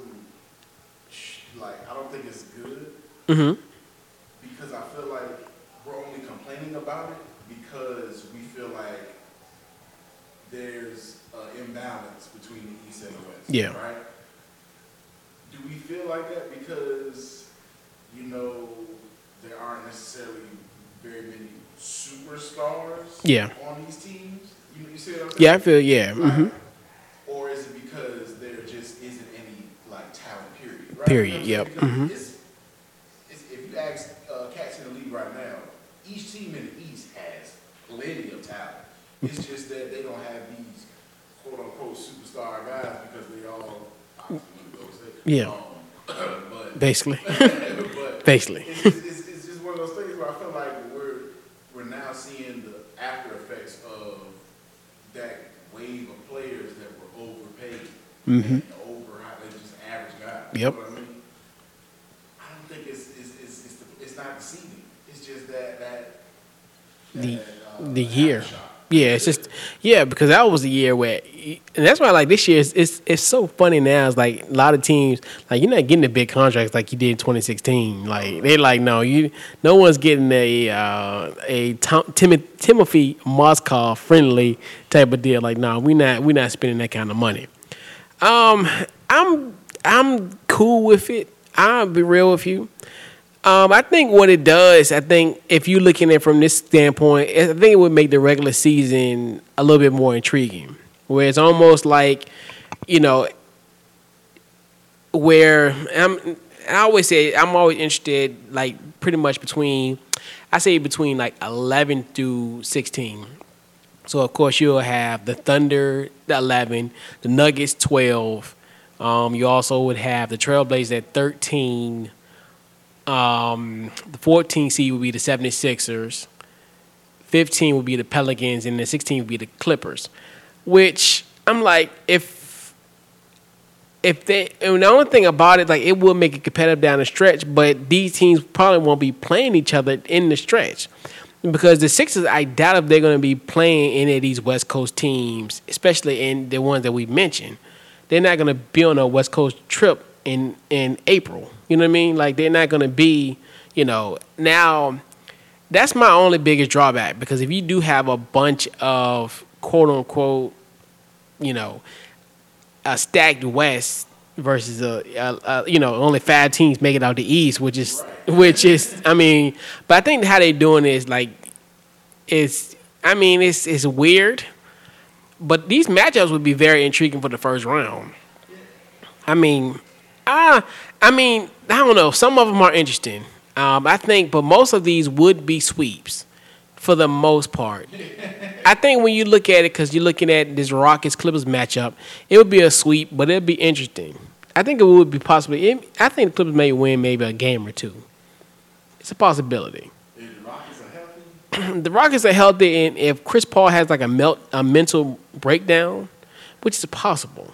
I don't think it's good. Mm-hmm. Because I feel like we're only complaining about it because we feel like there's an imbalance between the East and the West. Yeah. Right? Do we feel like that because, there aren't necessarily very many superstars on these teams? You see what I'm saying? Yeah, I feel, yeah. Mm-hmm. Or is it because there just isn't any, talent, period? Right? Period, yep. Because Mm-hmm. if you ask cats in the league right now, each team in the East has plenty of talent. It's just that they don't have these quote-unquote superstar guys because they all, Yeah. but Basically. but Basically. it's just one of those things where I feel like we're now seeing the after effects of that wave of players that were overpaid and over how they just average guys. Yep. You know what I mean? I don't think it's not deceiving. It's just that The year. aftershock. Yeah, it's just because that was the year where, and that's why like this year it's so funny now. It's like a lot of teams you're not getting the big contracts like you did in 2016. Like they're like no one's getting a Timothy Mozgov friendly type of deal. Like no, we're not spending that kind of money. I'm cool with it. I'll be real with you. I think what it does, if you're looking at it from this standpoint, I think it would make the regular season a little bit more intriguing. Where it's almost like, where I always say I'm always interested, like pretty much between 11 through 16. So of course you'll have the Thunder, the 11, the Nuggets 12. You also would have the Trailblazers at 13. The 14 seed would be the 76ers. 15 would be the Pelicans, and then 16 would be the Clippers. Which I'm like, if they, and the only thing about it, like it will make it competitive down the stretch, but these teams probably won't be playing each other in the stretch. Because the Sixers, I doubt if they're going to be playing any of these West Coast teams, especially in the ones that we mentioned. They're not going to be on a West Coast trip in April. You know what I mean? Like, they're not going to be, now, that's my only biggest drawback. Because if you do have a bunch of, quote-unquote, a stacked West versus only 5 teams make it out the East, which is I mean, but I think how they doing is like it's weird, but these matchups would be very intriguing for the first round. I don't know. Some of them are interesting. I think, but most of these would be sweeps for the most part. I think when you look at it, because you're looking at this Rockets-Clippers matchup, it would be a sweep, but it would be interesting. I think it would be possibly. I think the Clippers may win maybe a game or two. It's a possibility. If the Rockets are healthy? The Rockets are healthy, and if Chris Paul has like a mental breakdown, which is possible.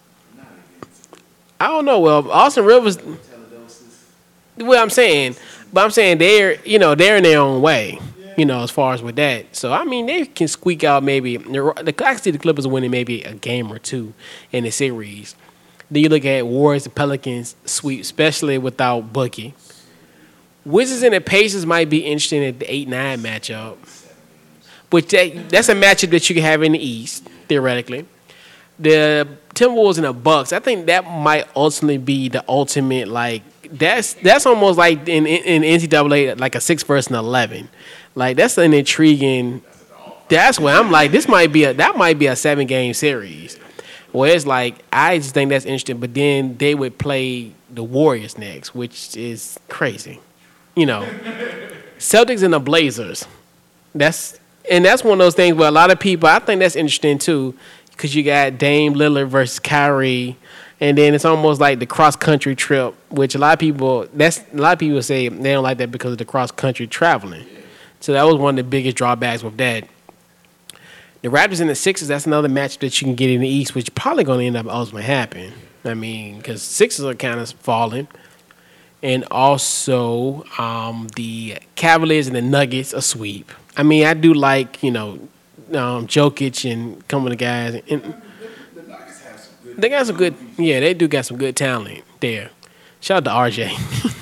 I don't know. Well, Austin Rivers. Well, I'm saying they're they're in their own way. As far as with that. So, I mean, they can squeak out maybe. I can see the Clippers winning maybe a game or two in the series. Then you look at Warriors and Pelicans sweep, especially without Boogie. Wizards and the Pacers might be interesting at the 8-9 matchup. Which that's a matchup that you can have in the East, theoretically. The Timberwolves and the Bucks, I think that might ultimately be the ultimate, like, that's almost like in NCAA, like a 6 versus an 11. Like, that's an intriguing. That's where I'm like, that might be a 7-game series. Where it's like, I just think that's interesting. But then they would play the Warriors next, which is crazy. Celtics and the Blazers. That's one of those things where a lot of people, I think that's interesting too, because you got Dame Lillard versus Kyrie. And then it's almost like the cross-country trip, which a lot of people say they don't like that because of the cross-country traveling. So that was one of the biggest drawbacks with that. The Raptors and the Sixers, that's another match that you can get in the East, which is probably going to end up ultimately happening. I mean, because Sixers are kind of falling. And also the Cavaliers and the Nuggets, a sweep. I mean, I do like, Jokic and some of the guys. And they got some good, they do got some good talent there. Shout out to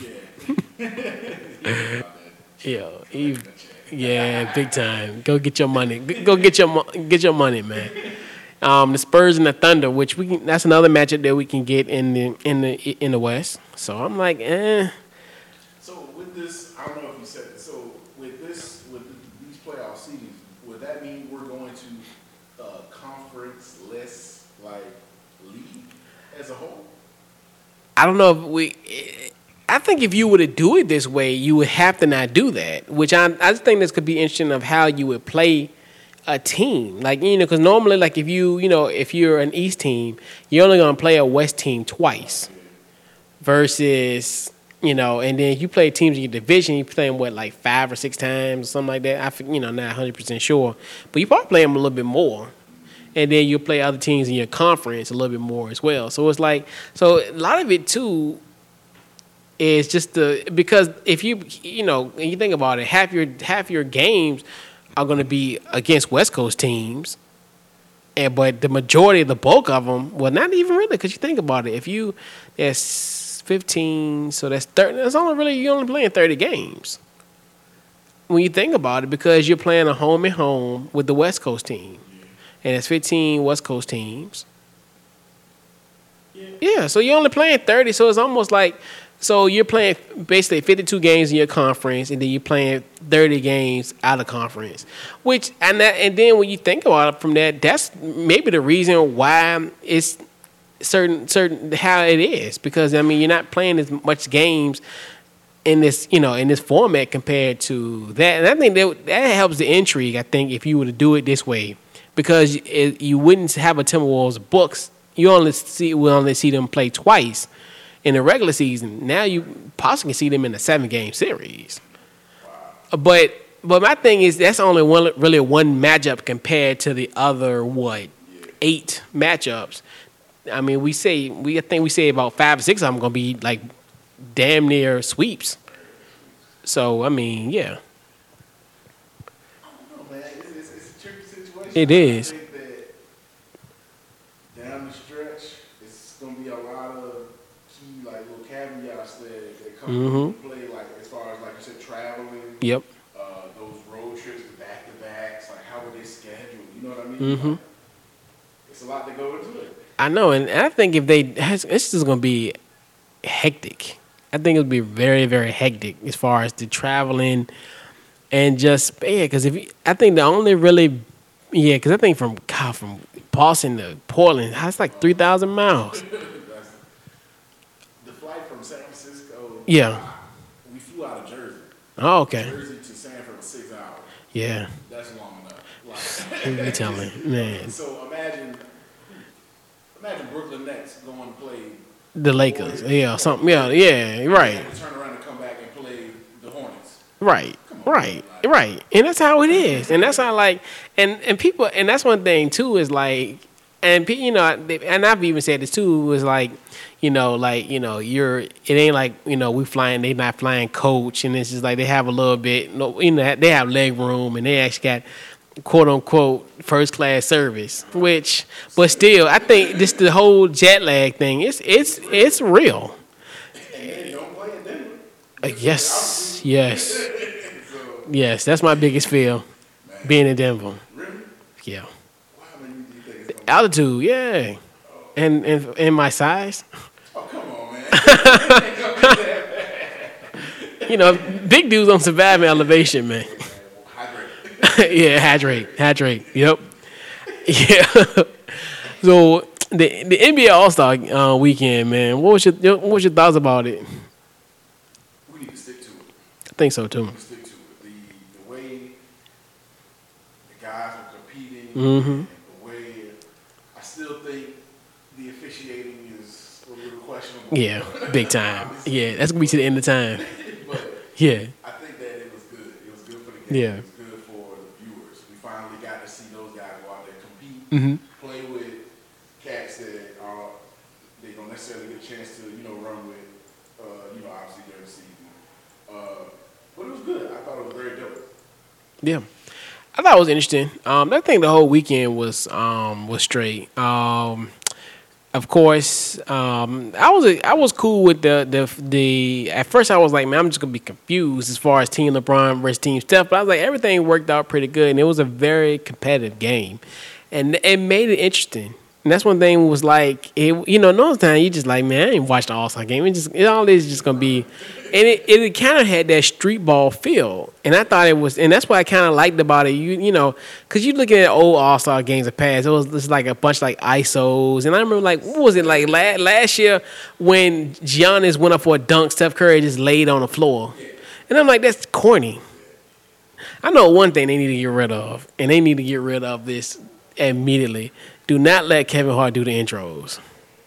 RJ. Yeah, big time. Go get your money. Go get your money, man. The Spurs and the Thunder, which that's another matchup that we can get in the West. So I'm like, So with this, I don't know if you said it. So with these playoff seedings, would that mean we're going to conference-less like league as a whole? I don't know if I think if you were to do it this way, you would have to not do that. Which I just think this could be interesting of how you would play a team. Like, because normally, like if you're an East team, you're only gonna play a West team twice. Versus, and then if you play teams in your division, you play them like 5 or 6 times, or something like that. Not 100% sure, but you probably play them a little bit more. And then you play other teams in your conference a little bit more as well. So it's like, a lot of it too is just because if you think about it, half your games are going to be against West Coast teams, but the majority of the bulk of them, well, not even really, because you think about it, there's 15, so that's 30. You're only playing 30 games when you think about it, because you're playing a home and home with the West Coast team, and it's 15 West Coast teams. Yeah, so you're only playing 30, so it's almost like. So you're playing basically 52 games in your conference, and then you're playing 30 games out of conference. And then when you think about it from that, that's maybe the reason why certain how it is, because I mean you're not playing as much games in this format compared to that, and I think that helps the intrigue. I think if you were to do it this way, because you wouldn't have a Timberwolves Bucks. We only see them play twice in the regular season. Now you possibly can see them in a 7-game series. But my thing is that's only one matchup compared to the other 8 matchups. I mean, I think we say about 5 or 6 of them gonna be like damn near sweeps. So I mean, yeah. I don't know, man. It's a tricky situation. It is. I think that down the stretch, it's gonna be a lot of key little caveats that come into play, like as far as like you said, traveling. Yep. Those road trips, the back-to-backs, like how are they scheduled? You know what I mean? Like, it's a lot to go into it. I know, and I think it's just gonna be hectic. I think it'll be very, very hectic as far as the traveling and just because I think the only really because I think from Boston to Portland, that's like 3,000 miles. The flight from San Francisco. Yeah. We flew out of Jersey. Oh, okay. Jersey to Sanford was 6 hours. Yeah. That's long enough. Like, You tell me, man. So imagine Brooklyn Nets going to play The Lakers, yeah, something, yeah, right, and turn around and come back and play the Hornets. right, and that's how it is, and that's how and people, and that's one thing too is like, and and I've even said this too was like, it ain't like we flying, they not flying coach, and it's just like they have a little bit, they have leg room, and they actually got quote unquote first class service, but still I think just the whole jet lag thing it's real. Yes, that's my biggest fear, being in Denver. Yeah, the altitude, yeah, and my size. Oh, come on, man. Big dudes don't survive in elevation, man. Yeah, hydrate. Yep. Yeah. So the NBA All-Star weekend, man. What was your thoughts about it? We need to stick to it. I think so too. We need to stick to it. The way the guys are competing, Mm-hmm. the way I still think the officiating is a little questionable. Yeah, big time. Yeah, that's gonna be to the end of time. But Yeah. I think that it was good. It was good for the game. Yeah. It was good for the viewers. We finally got to see those guys go out there compete, Mm-hmm. play with cats that they don't necessarily get a chance to, run with, obviously during the season. But it was good. I thought it was very dope. Yeah. I thought it was interesting. I think the whole weekend was straight. Of course, I was cool with the. At first, I was like, man, I'm just gonna be confused as far as Team LeBron versus Team Steph. But I was like, everything worked out pretty good, and it was a very competitive game, and it made it interesting. And that's one thing was like, no time you just like, man, I ain't watched the All-Star game. All this is just gonna be, and it kind of had that street ball feel, and I thought it was, and that's what I kind of liked about it. Because you looking at old All-Star games of past, it was just like a bunch of like ISOs, and I remember like, what was it like last year when Giannis went up for a dunk, Steph Curry just laid on the floor, and I'm like, that's corny. I know one thing they need to get rid of, and they need to get rid of this immediately. Do not let Kevin Hart do the intros.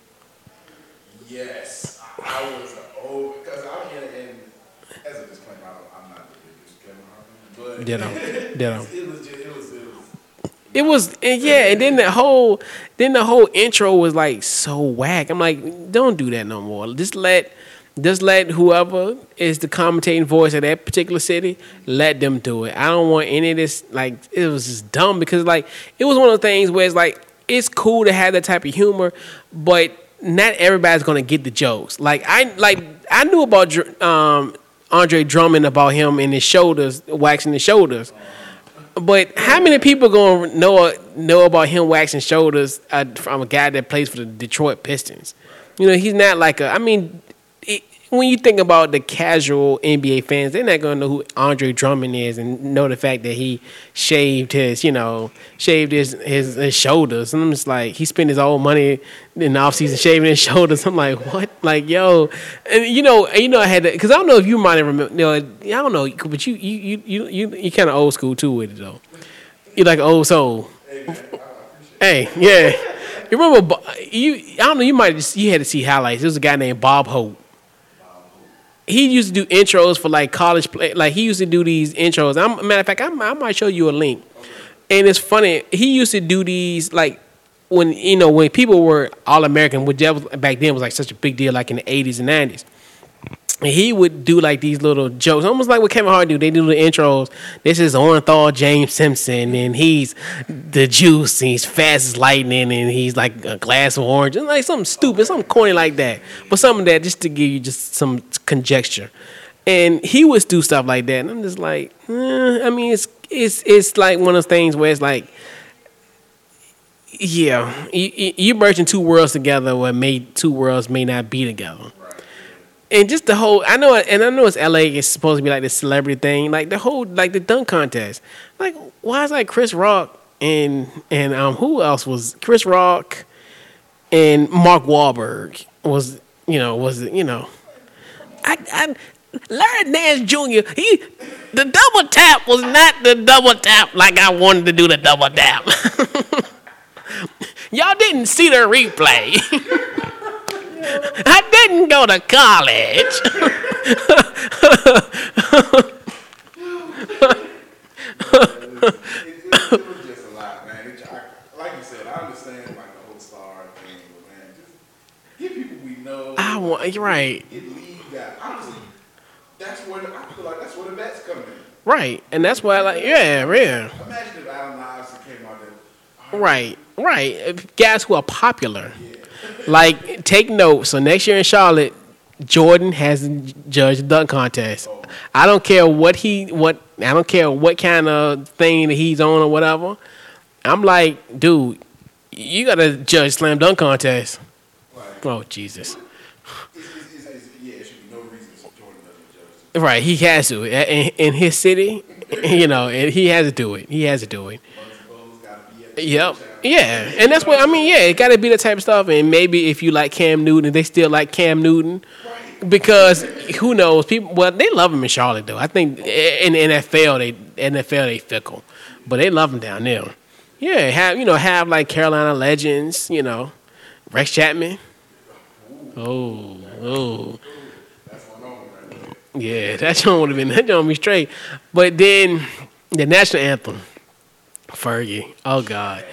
Yes, I was because I'm here, and as a disclaimer, I'm not the biggest Kevin Hart fan, but Ditto. It was And then the whole intro was like so whack. I'm like, don't do that no more. Just let whoever is the commentating voice of that particular city, let them do it. I don't want any of this. Like, it was just dumb because like it was one of the things where it's like, it's cool to have that type of humor, but not everybody's gonna get the jokes. Like I knew about Andre Drummond, about him and his shoulders, waxing his shoulders. But how many people gonna know about him waxing shoulders from a guy that plays for the Detroit Pistons? He's not like when you think about the casual NBA fans, they're not gonna know who Andre Drummond is and know the fact that he shaved his shoulders. And I'm just like, he spent his old money in the offseason shaving his shoulders. I'm like, what? Like, yo, and I had to, because I don't know if you might have remember. I don't know, but you kind of old school too with it though. You like old soul. Hey, yeah. You remember? I don't know. You had to see highlights. There was a guy named Bob Hope. He used to do intros for like college play. Like he used to do these intros. Matter of fact, I might show you a link. And it's funny. He used to do these like when people were All American, which back then was like such a big deal, like in the 80s and 90s. And he would do like these little jokes, almost like what Kevin Hart do. They do the intros. This is Orenthal James Simpson, and he's the juice. And he's fast as lightning, and he's like a glass of orange, and like something stupid, something corny like that. But something that just to give you just some conjecture. And he would do stuff like that, and I'm just like, I mean, it's like one of those things where it's like, yeah, you merging two worlds together, where two worlds may not be together. And just the whole, I know it's LA. It's supposed to be like this celebrity thing, like the whole, like the dunk contest. Like, why is like Chris Rock and who else was Chris Rock and Mark Wahlberg was Larry Nance Jr. The double tap was not the double tap like I wanted to do the double tap. Y'all didn't see the replay. I didn't go to college. It was just a lot, man. Like you said, I understand like the whole star thing, but man, just get people we know. You're right. Get league guys. Honestly, I feel like that's where the bets come in. Right, and that's why, like, yeah. Imagine if Allen Iverson came out there. Right. Guys who are popular. Yeah. Like, take note. So next year in Charlotte, Jordan has judged the dunk contest. I don't care what kind of thing that he's on or whatever. I'm like, dude, you gotta judge slam dunk contest. Right. Oh Jesus. It should be no reason Jordan doesn't judge. Right, he has to in his city, and he has to do it. Yep. Yeah, and that's what I mean. Yeah, it got to be that type of stuff. And maybe if you like Cam Newton, they still like Cam Newton, because who knows? People, well, they love him in Charlotte though. I think in the NFL they fickle, but they love him down there. Yeah, have like Carolina legends. Rex Chapman. Oh. Yeah, that joint would be straight. But then the national anthem. Fergie. Oh God.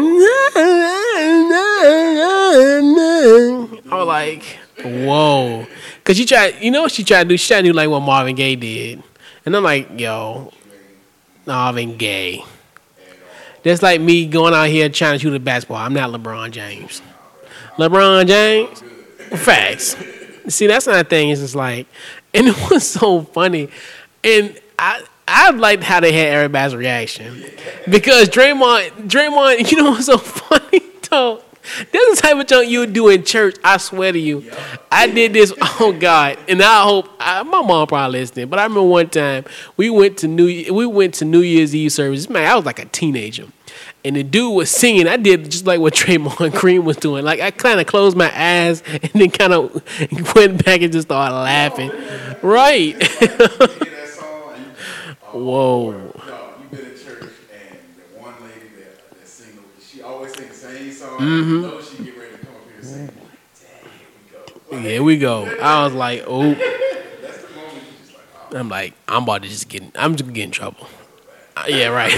I was like, whoa. Cause she tried to do like what Marvin Gaye did. And I'm like, yo, Marvin Gaye. That's like me going out here trying to shoot a basketball. I'm not LeBron James. LeBron James? Facts. See, that's not a thing. It's just like, and it was so funny. And I liked how they had everybody's reaction, because Draymond, you know what's so funny though? That's the type of junk you would do in church. I swear to you, I did this. Oh God! And I hope my mom probably listening. But I remember one time we went to New Year's Eve service. Man, I was like a teenager, and the dude was singing. I did just like what Draymond Green was doing. Like I kind of closed my eyes and then kind of went back and just started laughing. Right. Whoa. No, you've been in church and the one lady that sings, she always sings the same song. Mm-hmm. You know she get ready to come up here and sing. Dang, here we go. I was like, oh. That's the moment you're just like, oh. I'm like, I'm just getting in trouble. Yeah, right.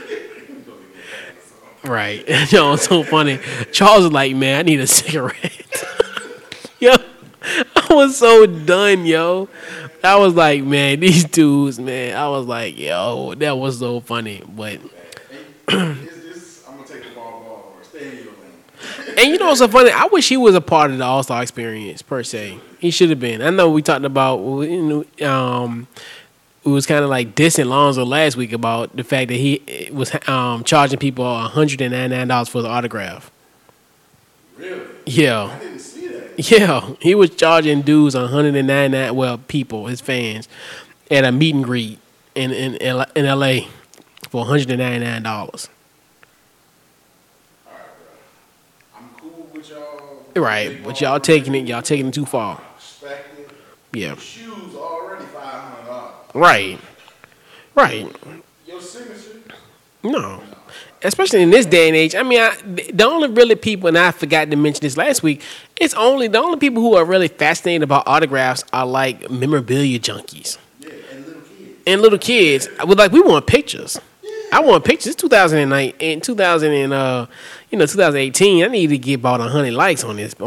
Right. Yo, it's so funny. Charles was like, man, I need a cigarette. Yo, I was so done, yo. I was like, man, these dudes, man. I was like, yo, that was so funny. But I'm going to take the ball or stay in your lane. And you know what's so funny? I wish he was a part of the All-Star experience, per se. He should have been. I know we talked about, it was kind of like dissing Lonzo last week about the fact that he was charging people $199 for the autograph. Really? Yeah. I didn't see that. Yeah, he was charging dudes 199. Well, people, his fans, at a meet and greet in L.A. for $199. I'm cool with y'all. Right, but y'all taking it too far. Respect it. Yeah. Shoes already $500. Right. Your signature. No. Especially in this day and age. I mean, the only really people, and I forgot to mention this last week, the only people who are really fascinated about autographs are like memorabilia junkies. Yeah, and little kids. And little kids, we want pictures. I want pictures. It's 2009 and 2018. I need to get about 100 likes on his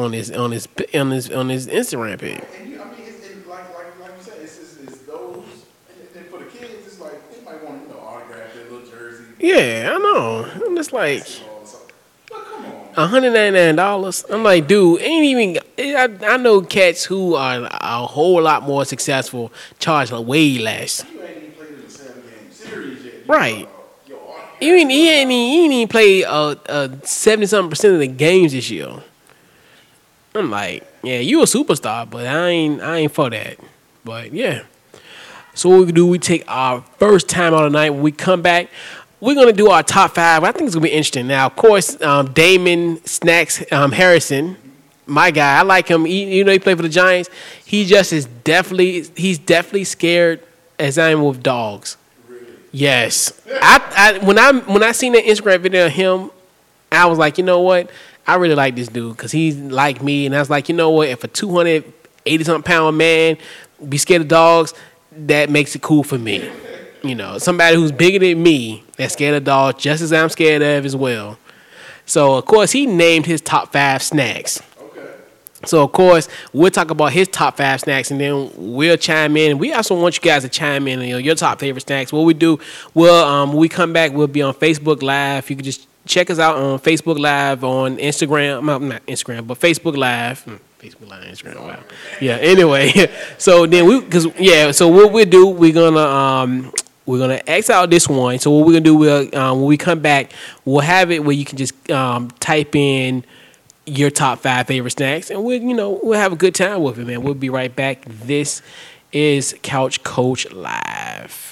Instagram page. And I mean, it's like you said, it's those. And for the kids, it's like they might want to autograph their little jersey. Yeah, I know. I'm just like But come on. $199. I'm like, dude, ain't even. I know cats who are a whole lot more successful charge way less. You ain't even played in the 7-game series yet. Right. He ain't even played 70-something% of the games this year. I'm like, yeah, you a superstar, but I ain't for that. But yeah. So what we do, we take our first time out of the night. When we come back, we're gonna do our top 5. I think it's gonna be interesting. Now, of course, Damon Snacks Harrison, my guy, I like him. He played for the Giants. He's definitely scared as I am with dogs. Yes. When I seen that Instagram video of him, I was like, you know what? I really like this dude because he's like me. And I was like, you know what? If a 280-something pound man be scared of dogs, that makes it cool for me. You know, somebody who's bigger than me that's scared of dogs just as I'm scared of as well. So, of course, he named his top 5 snacks. So, of course, we'll talk about his top 5 snacks, and then we'll chime in. We also want you guys to chime in on your top favorite snacks. What we do, when we come back, we'll be on Facebook Live. You can just check us out on Facebook Live, on Instagram. Not Instagram, but Facebook Live. Facebook Live, Instagram. Wow. Yeah, anyway. So, then so what we'll do, we're going to X out this one. So, what we're going to do, when we come back, we'll have it where you can just type in your top 5 favorite snacks, and we'll have a good time with it, man. We'll be right back. This is Couch Coach Live.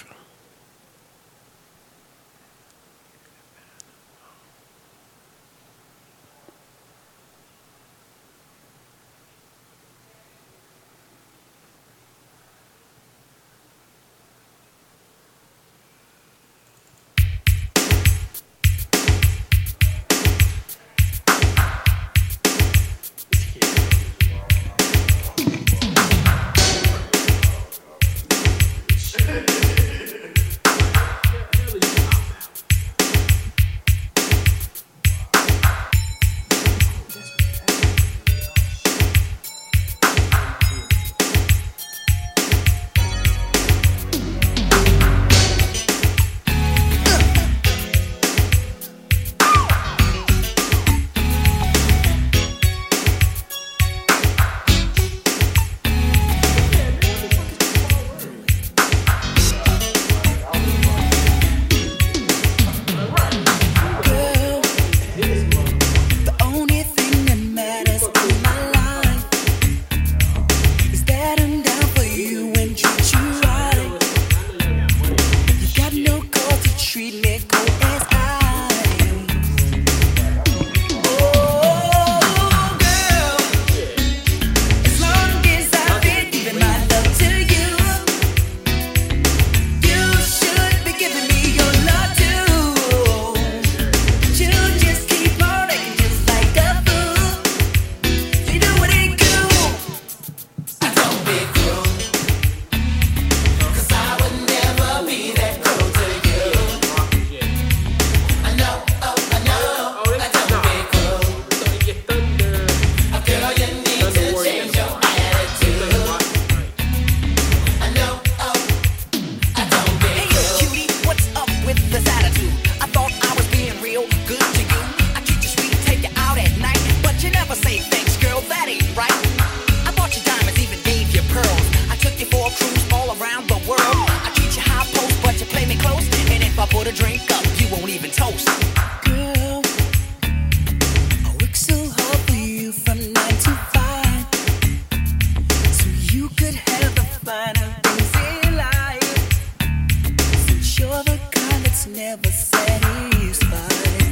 never satisfied.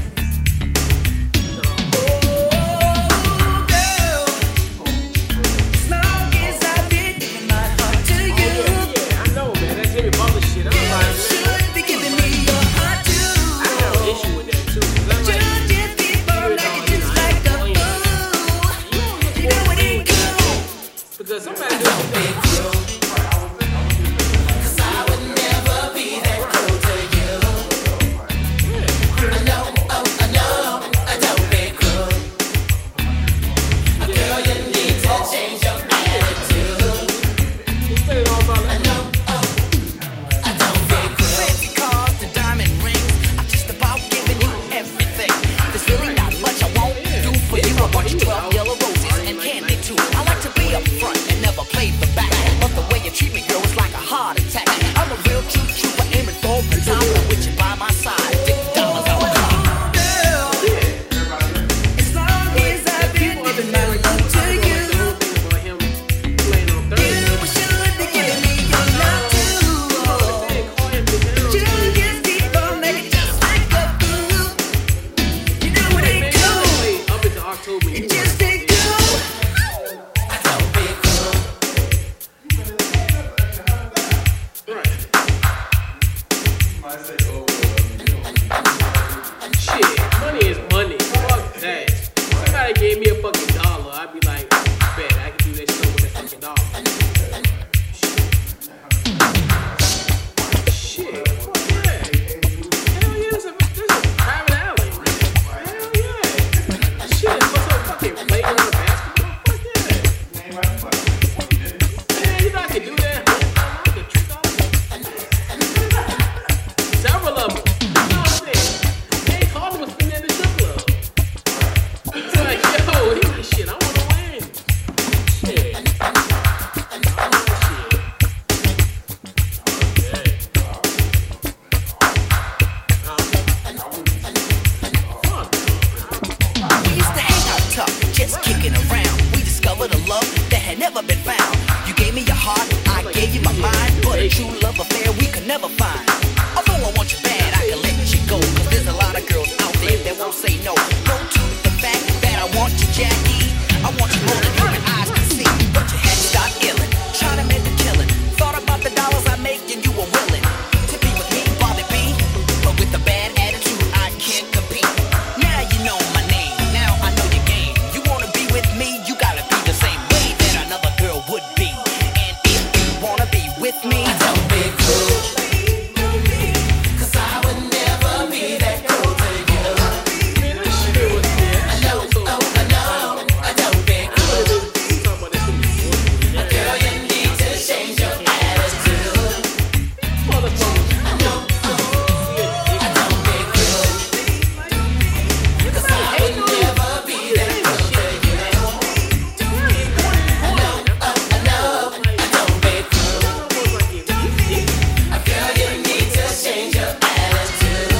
Because somebody do big crew. Cause I would never be that crew to you. I know, big crew. Girl, you need to change your attitude. I know, big crew. Fancy cars, the diamond rings. I'm just about giving you everything. There's really not much I won't do for you. I want you 12 yellow roses and candy too. I like to be up front and never play the back. But the way you treat me, girl, it's like a heart attack. I'm a real true trooper, aiming for the top. With you by my side, $50 on the clock. As long as I've been giving my love to you, you should be giving me your love too. You just keep on making just like a fool. You know it ain't cool. It just ain't cool. Shit, money is money. Fuck that. Somebody gave me a fucking dollar, I'd be like, bet I can do that shit with a fucking dollar. Shit, fuck yeah. Hell yeah, this is a private alley. Hell yeah. Shit, what's up, fucking playground of basketball? Fuck yeah. Man, you know I can do that. I can trick off. Several of them. You know what I'm saying? Hey, Carter was spinning at the strip club. He's like, yo, he's like, shit, I want to win. Shit. I want shit. We used to hang out tough, just kicking around. We discovered a love that had never been found. You gave me your heart, I gave you my mind. But a true love affair we could never find. Although I want you bad, I can let you go. Cause there's a lot of girls out there that won't say no. No to the fact that I want you, Jackie. I want you more than human eyes can see. But you had to start illin', try to make a killin'. Thought about the dollars I make and you were willing to be with me, Bobby B. But with a bad attitude, I can't compete. Now you know my name, now I know your game. You wanna be with me, you gotta be the same way that another girl would be. And if you wanna be with me, don't be cruel. Cause I would never be that cruel to you. I know, don't be cruel. Girl, you need to change your attitude. I know, don't be cruel. Cause I would never be that cruel to you. I know, don't be cruel. Girl, you need to change your attitude.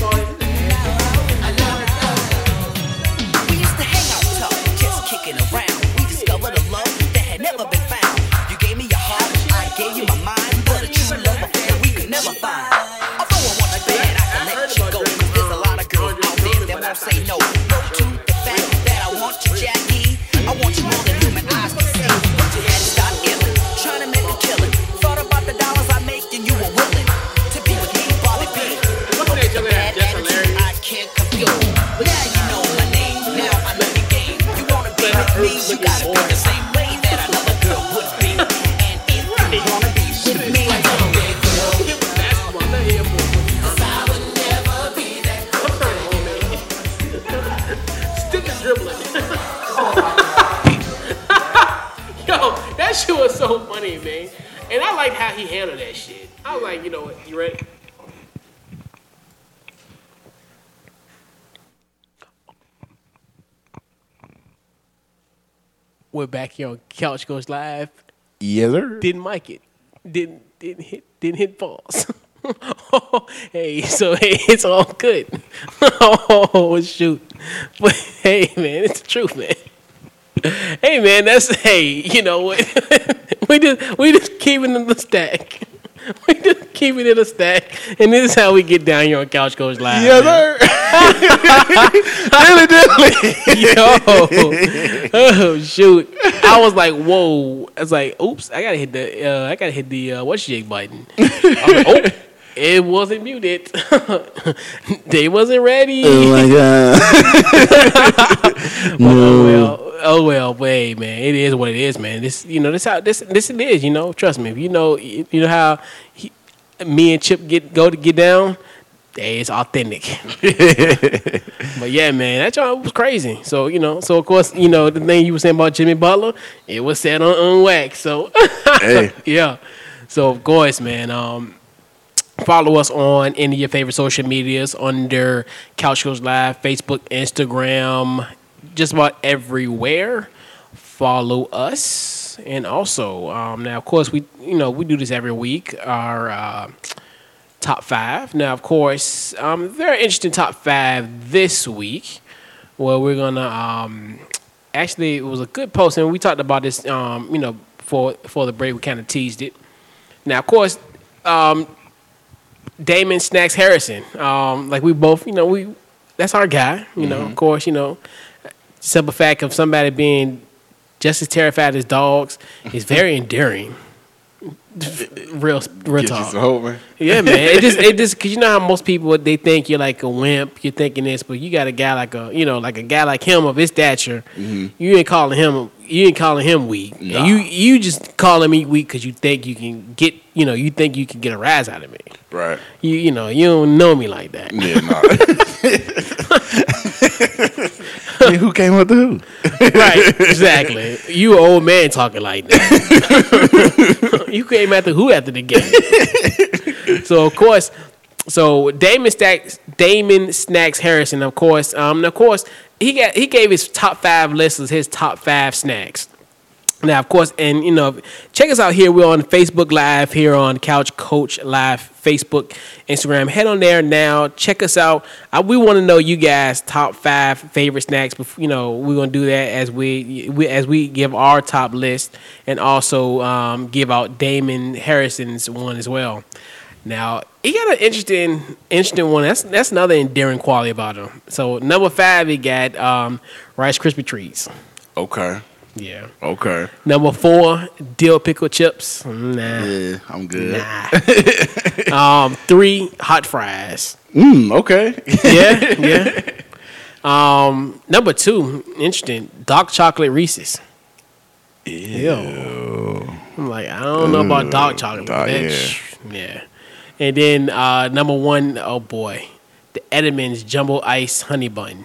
We used to hang out tough, just kicking around. We discovered a love that had never been found. You gave me your heart, I gave you my mind. But a true love affair we could never find. Although I want you bad, I can let you go. Cause there's a lot of girls out there that won't say no. No to the fact that I want you, Jackie. I want you more than human eyes can see. But you had to start illin', trying to make a killin'. Thought about the dollars I make and you were willing to be with me, Bobby B. But with a bad attitude, I can't compete. Now you know my name, now I know your game. You wanna be with me, you gotta be the same way that another girl would be. And if you wanna be with me, don't be cruel. Cause I would never be that cruel. Stick is dribbling. Yo, that shit was so funny, man. And I liked how he handled that shit. I was like, you know what, you ready? We're back here on Couch Coach Live. Yes, sir. Didn't mic it. Didn't hit pause. Hey, so hey, it's all good. Oh shoot. But hey man, it's the truth, man. Hey man, that's hey, you know what? we just keeping in the stack. We just keep it in a stack, and this is how we get down here on Couch Coach Live. Yes, Yo, sir. oh shoot! I was like, whoa! I was like, oops! I gotta hit the what's your button? I was like, oh, it wasn't muted. They wasn't ready. Oh my god. Oh well, wait, man. It is what it is, man. This it is. Trust me. If you know how me and Chip get down. Hey, it's authentic. But yeah, man, that job was crazy. So of course, the thing you were saying about Jimmy Butler, it was said on wax. So Hey. yeah. So of course, man. Follow us on any of your favorite social medias under Couch Coach Live, Facebook, Instagram, just about everywhere. Follow us, and also now, of course, we do this every week. Our top 5. Now, of course, very interesting top 5 this week. Well, we're gonna actually, it was a good post, and we talked about this. Before the break, we kind of teased it. Now, of course, Damon Snacks Harrison. Like we both, that's our guy. Of course, simple fact of somebody being just as terrified as dogs is very endearing. Real Get you talk. some hope, man. Yeah, man. It just because you know how most people they think you're like a wimp. You're thinking this, but you got a guy like a guy like him of his stature. You ain't calling him weak. Nah. And you just calling me weak because you think you can get you think you can get a rise out of me. Right. You don't know me like that. Yeah, nah. Who came up to who? Right, exactly. You an old man talking like that. You came after who after the game? So of course, Damon Snacks Harrison, of course, he gave his top 5 lists as his top 5 snacks. Now, of course, and check us out here. We're on Facebook Live here on Couch Coach Live, Facebook, Instagram. Head on there now. Check us out. We want to know you guys' top 5 favorite snacks. We're gonna do that as we give our top list, and also give out Damon Harrison's one as well. Now, he got an interesting one. That's another endearing quality about him. So number 5, he got Rice Krispie treats. Okay. Yeah. Okay. Number 4, dill pickle chips. Nah. Yeah, I'm good. Nah. 3, hot fries. Okay. Yeah. Number 2, interesting, dark chocolate Reese's. Ew. I'm like, I don't know about dark chocolate. But yeah. And then number 1, oh boy, the Edmonds Jumbo Ice Honey Bun.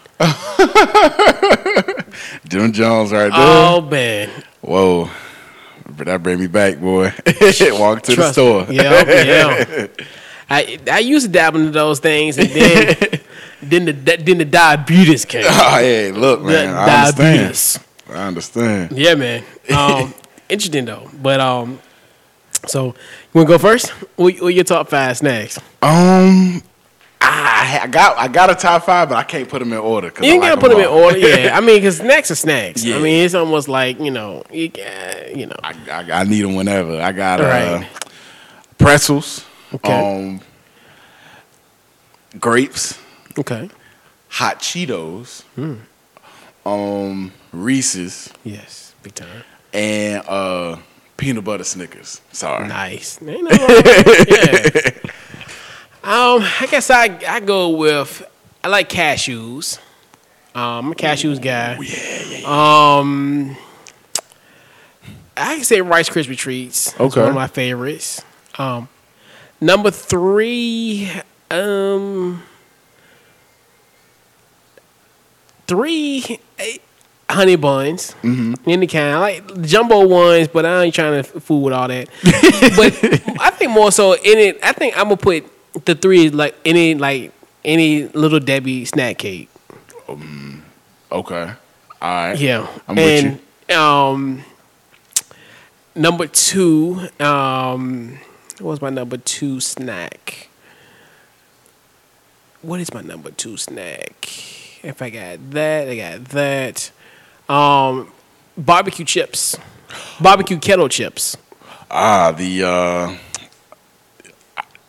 Jim Jones right there. Oh man. Whoa. But that bring me back, boy. Walk to Trust the store. me. Yeah. I used to dabble into those things, and then the diabetes came. Oh, yeah, look, man. I understand. Yeah, man. Interesting though. But so you wanna go first? What your top 5 snacks? I got a top 5, but I can't put them in order. You ain't gotta put them in order. Yeah, I mean, because snacks are snacks. Yeah. I mean, it's almost like I need them whenever. I got Right. pretzels. Okay. Grapes. Okay. Hot Cheetos. Reese's. Yes, big time. And peanut butter Snickers. Sorry. Nice. Ain't no wrong with that. Yeah. I guess I go with, I like cashews. I'm a cashews guy. I can say Rice Krispie treats. It's Okay. one of my favorites. Number 3, 3 honey buns. Any kind. I like jumbo ones, but I ain't trying to fool with all that. But I think more so in it, I think I'm gonna put the 3 like any Little Debbie snack cake. Okay. All right. Yeah. I'm with you. Number 2, what was my number 2 snack? What is my number 2 snack? If I got that. Barbecue chips. Barbecue kettle chips. The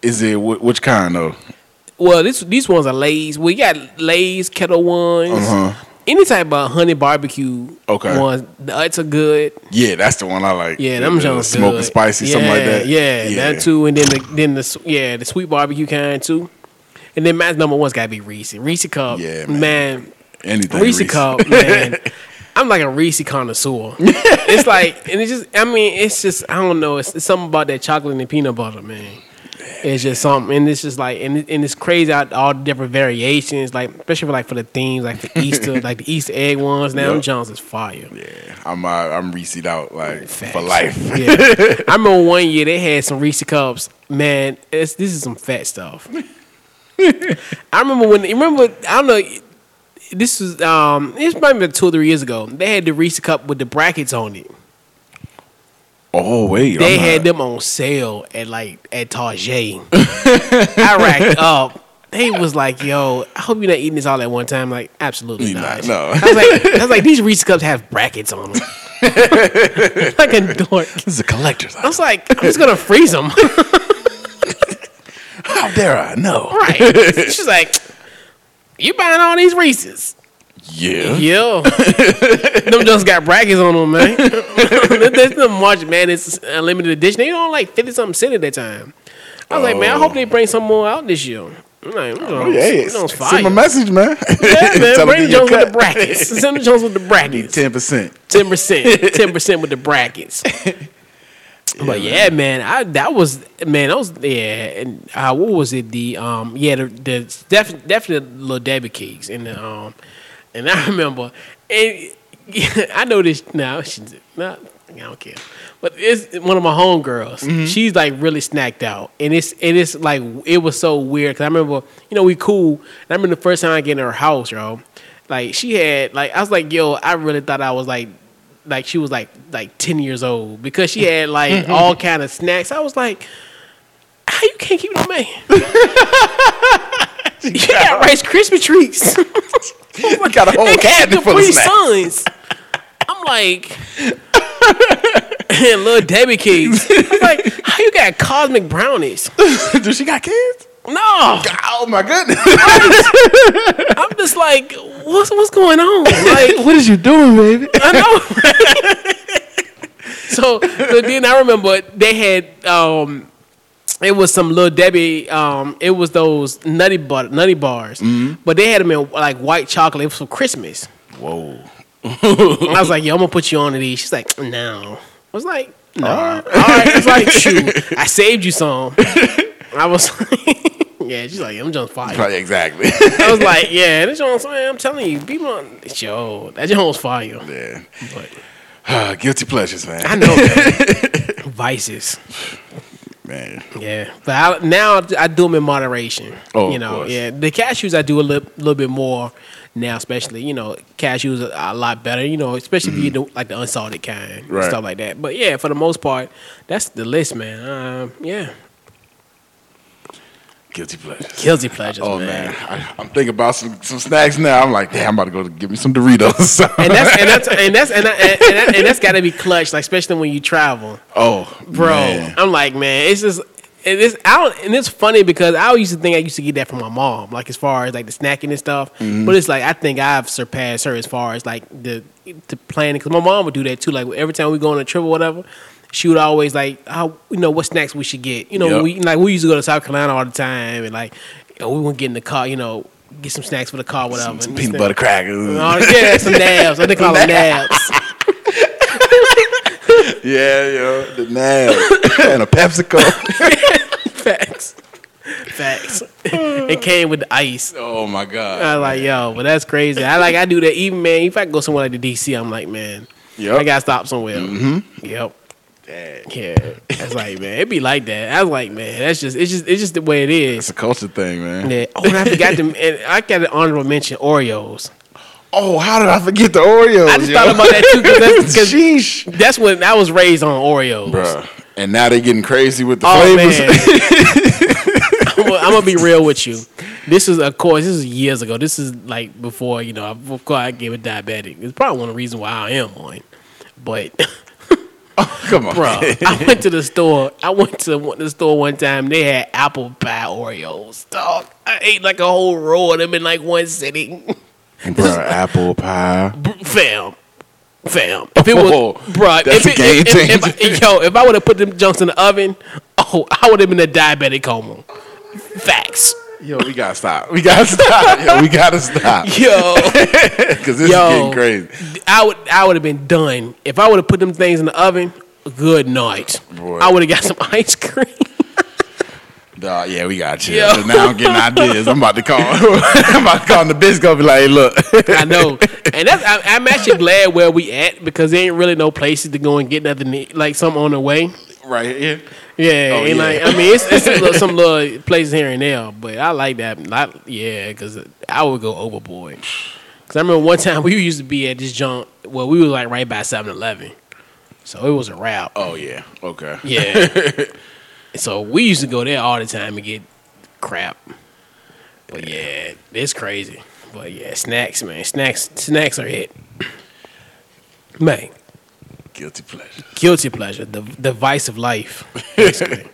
Is it which kind though? Well, these ones are Lay's. We got Lay's, Kettle ones. Any type of honey barbecue ones. The Utz are good. Yeah, that's the one I like. Yeah, them Jones good. Smoking spicy, something like that. Yeah, that too. And then the sweet barbecue kind too. And then my number one's gotta be Reese. Reese Cup. Yeah, man. Anything Reese Cup, man. I'm like a Reese connoisseur. It's like, and it's just, I don't know. It's something about that chocolate and peanut butter, man. It's just something, and it's just like, and it's crazy out all the different variations, like especially for the themes, like for Easter, like the Easter egg ones. Now, them Jones is fire. Yeah, I'm Reese'd out like for life. Yeah, I remember one year they had some Reese cups. Man, this is some fat stuff. I remember I don't know. This was this might have been 2 or 3 years ago. They had the Reese cup with the brackets on it. Oh wait, they had them on sale at Target. I racked up. They was like, "Yo, I hope you're not eating this all at one time." Like, absolutely not. No. I was like, these Reese cups have brackets on them. Like a dork. This is a collector's item. I was like, I'm just gonna freeze them. How dare I? No. Right? She's like, you buying all these Reese's? Yeah. Them just got brackets on them, man. There's the March Madness limited edition. They don't like 50-something cent at that time. I was like, man, I hope they bring some more out this year. I'm like, send my message, man. Yeah, man. Bring the Jones with the brackets. Send the Jones with the brackets. 10%. 10% with the brackets. But yeah, man, that was yeah. And what was it? The definitely Little Debbie cakes and the and I remember, and I know this now. I don't care, but it's one of my homegirls. Mm-hmm. She's like really snacked out, and it's like it was so weird because I remember, we cool. And I remember the first time I get in her house, yo, like she had I was like, yo, I really thought I was like she was like 10 years old because she had like all kind of snacks. I was like, how you can't keep them, man? You got Rice Krispie treats. You got a whole cabinet full of snacks. I'm like, and Little Debbie cakes. I'm like, how you got cosmic brownies? Do she got kids? No. Oh my goodness. I'm just like, what's going on? Like, what is you doing, baby? I know. So then I remember they had it was some Little Debbie. It was those nutty bars, but they had them in like white chocolate. It was for Christmas. Whoa! I was like, "Yo, I'm gonna put you on to these." She's like, "No." I was like, "No." All right. It's like, shoot, I saved you some. I was like, "Yeah." She's like, "I'm just fire." Right, exactly. I was like, "Yeah, this Jones, man. I'm telling you, people, that Jones fire." Yeah. But guilty pleasures, man. I know, man. Vices. Man. Yeah, but now I do them in moderation. Oh, of course. Yeah. The cashews I do a little bit more now, especially. Cashews are a lot better. Especially if you do like the unsalted kind, and stuff like that. But yeah, for the most part, that's the list, man. Yeah. Guilty pleasures. Guilty pleasures. Oh man, I'm thinking about some snacks now. I'm like, damn, I'm about to go get me some Doritos. and that's got to be clutch, like especially when you travel. Oh, bro, man. I'm like, man, it's just and it's funny because I used to think I used to get that from my mom, like as far as like the snacking and stuff. Mm-hmm. But it's like I think I've surpassed her as far as like the planning, because my mom would do that too. Like every time we go on a trip or whatever, she would always like, what snacks we should get. We used to go to South Carolina all the time, and like, we wouldn't get in the car, get some snacks for the car, whatever. Some peanut butter crackers. Yeah, some nabs. I think call them nabs. Yeah, the nabs and a PepsiCo. Facts. It came with the ice. Oh my god. I was like, yo, but that's crazy. I do that even, man. If I go somewhere like the DC, I'm like, man, I gotta stop somewhere. Mm-hmm. Yep. Dang. Yeah, that's like, man, it be like that. I was like, man, it's just the way it is. It's a culture thing, man. Yeah. Oh, and I forgot I got an honorable mention Oreos. Oh, how did I forget the Oreos? I just thought about that too because that's when I was raised on Oreos, bruh. And now they getting crazy with the flavors. Man. I'm gonna be real with you. This is years ago. This is like before I gave it diabetic. It's probably one of the reasons why I am on, but. Come on, Bro, I went to the store. I went to the store one time. They had apple pie Oreos. Dog, I ate like a whole row of them in like one sitting. Bro, apple pie. Fam. If it was, Oh, bro, that's a game changer. if I would have put them junks in the oven, I would have been a diabetic coma. Facts. Yo, we gotta stop. We gotta stop. Yo, Because this is getting crazy. I would have been done if I would have put them things in the oven. Good night. Boy. I would have got some ice cream. Dog, yeah, we got you. Yo. So now I'm getting ideas. I'm about to call. Nabisco. Be like, hey, look. I know, and I'm actually glad where we at because there ain't really no places to go and get nothing like something on the way. Right here. Yeah, Oh, and yeah. like I mean, it's some little places here and there, but I like that. Because I would go overboard. Because I remember one time we used to be at this junk. Well, we were like right by 7-Eleven, so it was a wrap. Oh yeah. Okay. Yeah. So we used to go there all the time and get crap. But yeah, it's crazy. But yeah, snacks, man. Snacks are it. Man, Guilty pleasure. guilty pleasure, the vice of life. Basically.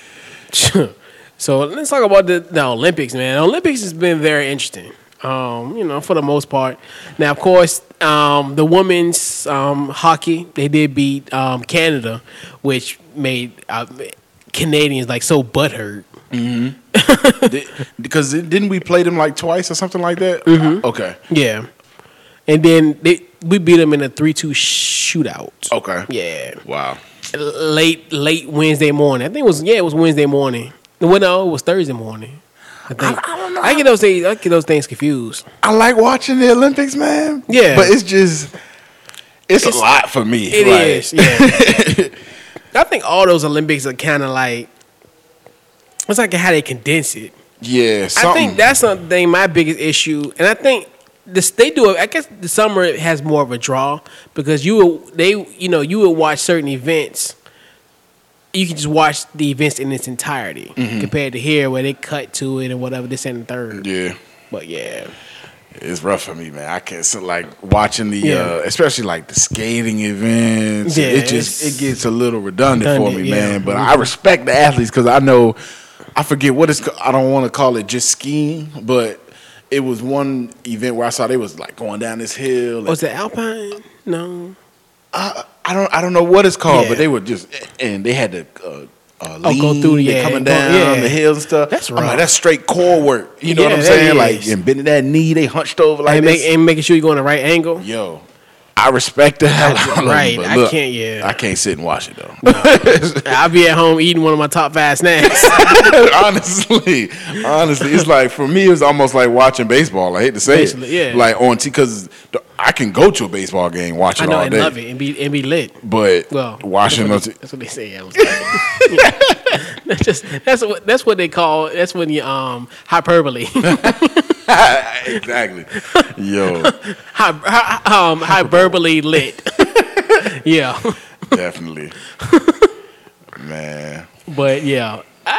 So let's talk about the Olympics, man. The Olympics has been very interesting. For the most part. Now, of course, the women's hockey, they did beat Canada, which made Canadians like so butthurt. Because didn't we play them like twice or something like that? Okay. Yeah. And then we beat them in a 3-2 shootout. Okay. Yeah. Wow. Late Wednesday morning. I think it was Wednesday morning. Well, no, it was Thursday morning. I think. I don't know. I get those things confused. I like watching the Olympics, man. Yeah. But it's a lot for me. It like, is. Yeah. I think all those Olympics are kind of like, it's like how they condense it. Yeah. I think that's something my biggest issue, and I think they do it. I guess the summer has more of a draw because you would watch certain events. You can just watch the events in its entirety compared to here where they cut to it and whatever this and the third. Yeah. But yeah, It's rough for me, man. I can't like watching the Yeah. especially like the skating events. Yeah, it gets a little redundant for me, yeah. man. But I respect the athletes because I know I forget what it's. I don't want to call it just skiing, but it was one event where I saw they was like going down this hill. was it Alpine? No. I don't know what it's called, Yeah. but they were just and they had to lean, go through, they yeah, coming go- down yeah. the hills and stuff. That's I'm like, rough. that's straight core work. You know Yeah, what I'm that saying? is. Like and bending that knee, they hunched over like And, this. making sure you go in the right angle. Yo, I respect the hell out of them, Right, but I look, can't, yeah. I can't sit and watch it though. I'll be at home eating one of my top 5 snacks. honestly, it's like for me, it's almost like watching baseball. I hate to say Basically, it, yeah. like on because I can go to a baseball game, watch I it know all and day, love it and be lit. but Well, watching that's those. what, that's what they say. I was like, that's what they call. That's when you hyperbole, Exactly, yo, hyperbole lit. Yeah, definitely, man. but yeah.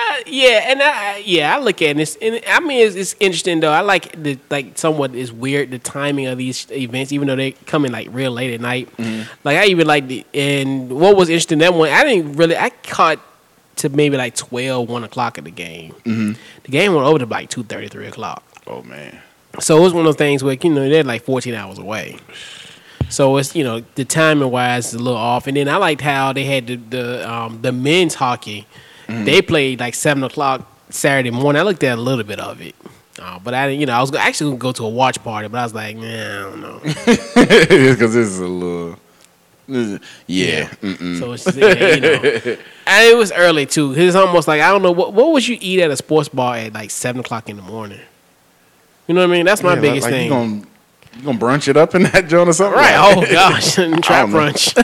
I look at this, and I mean it's interesting though. I like somewhat is weird the timing of these events, even though they come in like real late at night. Like I even like and what was interesting that one I caught to maybe like 12, 1 o'clock of the game. The game went over to like 2:30, 3 o'clock. Oh man, So it was one of those things where they're like 14 hours away. So it's the timing wise is a little off. And then I liked how they had the men's hockey. They played like 7 o'clock Saturday morning. I looked at a little bit of it, but I was actually gonna go to a watch party, but I was like, nah, I don't know. because this is a little. Yeah. So it's and it was early too. It's almost like I don't know what would you eat at a sports bar at like 7 o'clock in the morning. You know what I mean? That's my biggest thing. You gonna brunch it up in that joint or something? Right? Like- Oh gosh, trap don't know. brunch.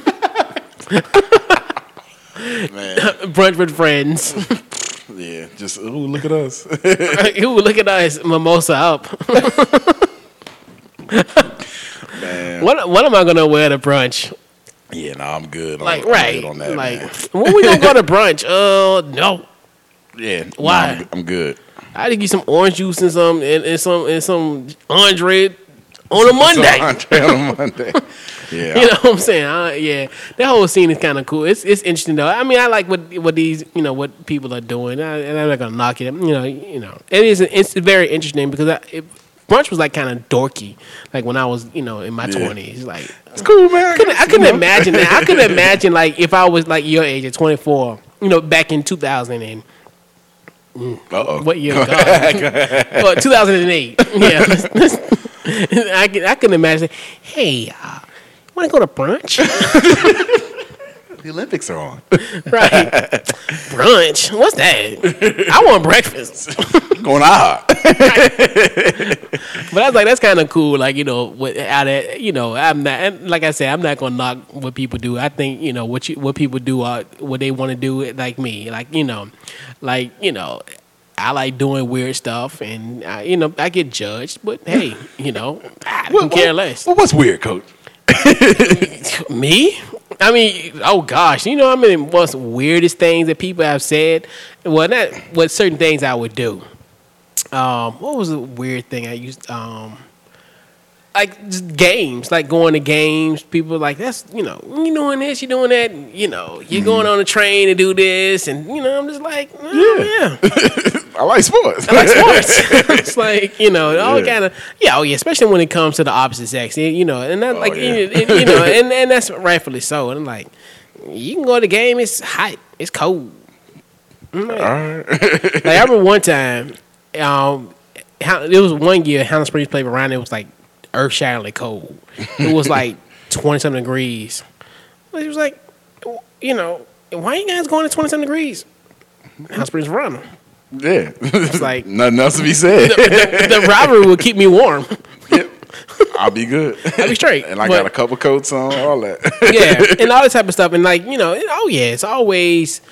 man. Brunch with friends. Yeah, just look at us. Ooh, look at us, mimosa up. Man. What am I gonna wear to brunch? Yeah, no, I'm good. Like I'm right, good on that, like man. when we gonna go to brunch? No, Yeah, no, Why? I'm good. I had to get some orange juice and some Andre on a Monday. So, Andre on a Monday. Yeah. You know what I'm saying? Yeah, that whole scene is kind of cool. It's interesting though. I mean, I like what these what people are doing, and I'm not gonna knock it. It is it's very interesting because brunch was like kind of dorky, like when I was in my 20s. Like It's cool, man. I couldn't imagine that. I couldn't imagine like if I was like your age at 24, back in 2000 and. What year? Well, 2008. Yeah. I can imagine. Hey, want to go to brunch? The Olympics are on. Right. Brunch? What's that? I want breakfast. Going out. But I was like, that's kind of cool. Like, I'm not, and like I said, I'm not gonna knock what people do. I think what people do are what they want to do. Like me, I like doing weird stuff, and I get judged. But hey, I don't care less. Well, what's weird, Coach? Me? I mean, oh gosh, what's weirdest things that people have said? Well, not what certain things I would do. What was a weird thing I used? Like just games, like going to games. People are like, that's you doing this, you doing that. You're going on a train to do this, and I'm just like, yeah. I like sports. It's like all kind of especially when it comes to the opposite sex, and that and that's rightfully so. And I'm like, you can go to the game. It's hot. It's cold. Like, like I remember one time, it was one year Hannah Springs played around. It was like earth-shatteringly cold. It was like 20-something degrees. It was like, why you guys going to 20-something degrees? Hannah Springs Verona. Yeah. It's like nothing else to be said. The rivalry will keep me warm. Yep. I'll be good. I'll be straight. And I got a couple coats on, all that. Yeah, and all that type of stuff. And like, it's always,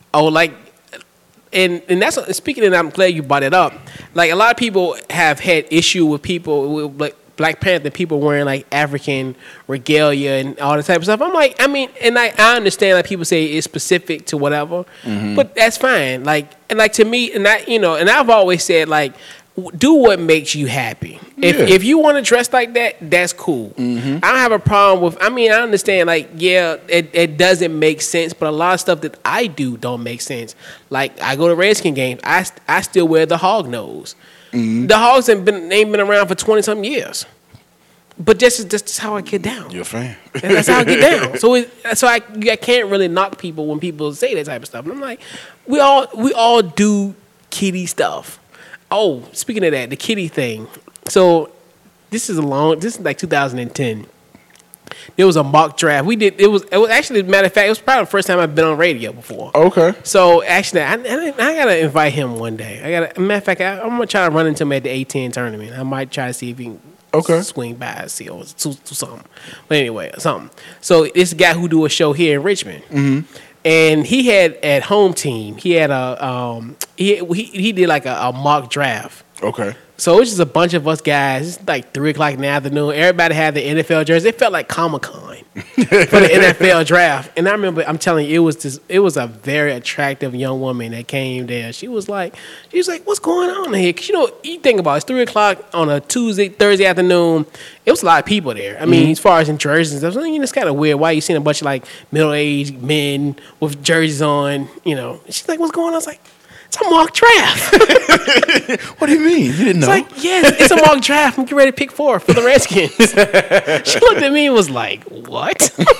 and that's, speaking of that, I'm glad you brought it up. Like, a lot of people have had issue with people, with like Black Panther people wearing like African regalia and all that type of stuff. I'm like, and I understand like people say it's specific to whatever, but that's fine. Like, and like to me, and that, and I've always said like, do what makes you happy. If you want to dress like that, that's cool. I don't have a problem with. I understand. Like, it doesn't make sense, but a lot of stuff that I do don't make sense. Like, I go to Redskin games. I still wear the hog nose. The hogs ain't been around for 20-something years. But that's how I get down. You're a fan. That's how I get down. So I can't really knock people when people say that type of stuff. And I'm like, we all do kiddie stuff. Oh, speaking of that, the kitty thing. So this is like 2010. There was a mock draft. It was actually, as a matter of fact, it was probably the first time I've been on radio before. Okay. So actually, I gotta invite him one day. Matter of fact, I'm gonna try to run into him at the A10 tournament. I might try to see if he can swing by and see or do something. But anyway, something. So this guy who do a show here in Richmond. And he had at home team. He had he did like a mock draft. Okay. So it was just a bunch of us guys. It's like 3:00 in the afternoon. Everybody had the NFL jersey. It felt like Comic-Con for the NFL draft. And I remember, I'm telling you, it was a very attractive young woman that came there. She was like, what's going on here? Because you think about it, it's 3:00 on a Thursday afternoon. It was a lot of people there. I mean, as far as in jerseys and stuff, it's kind of weird. Why you seeing a bunch of like middle-aged men with jerseys on? She's like, what's going on? I was like, it's a mock draft. What do you mean? You didn't know? It's like, yes, it's a mock draft. I'm getting ready to pick 4 for the Redskins. She looked at me and was like, what?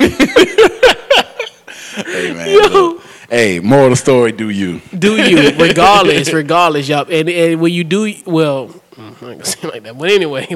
Hey, man. Look. Hey, moral of the story, do you. Do you. Regardless, yup. And when you do, well, I'm not going to say it like that. But anyway,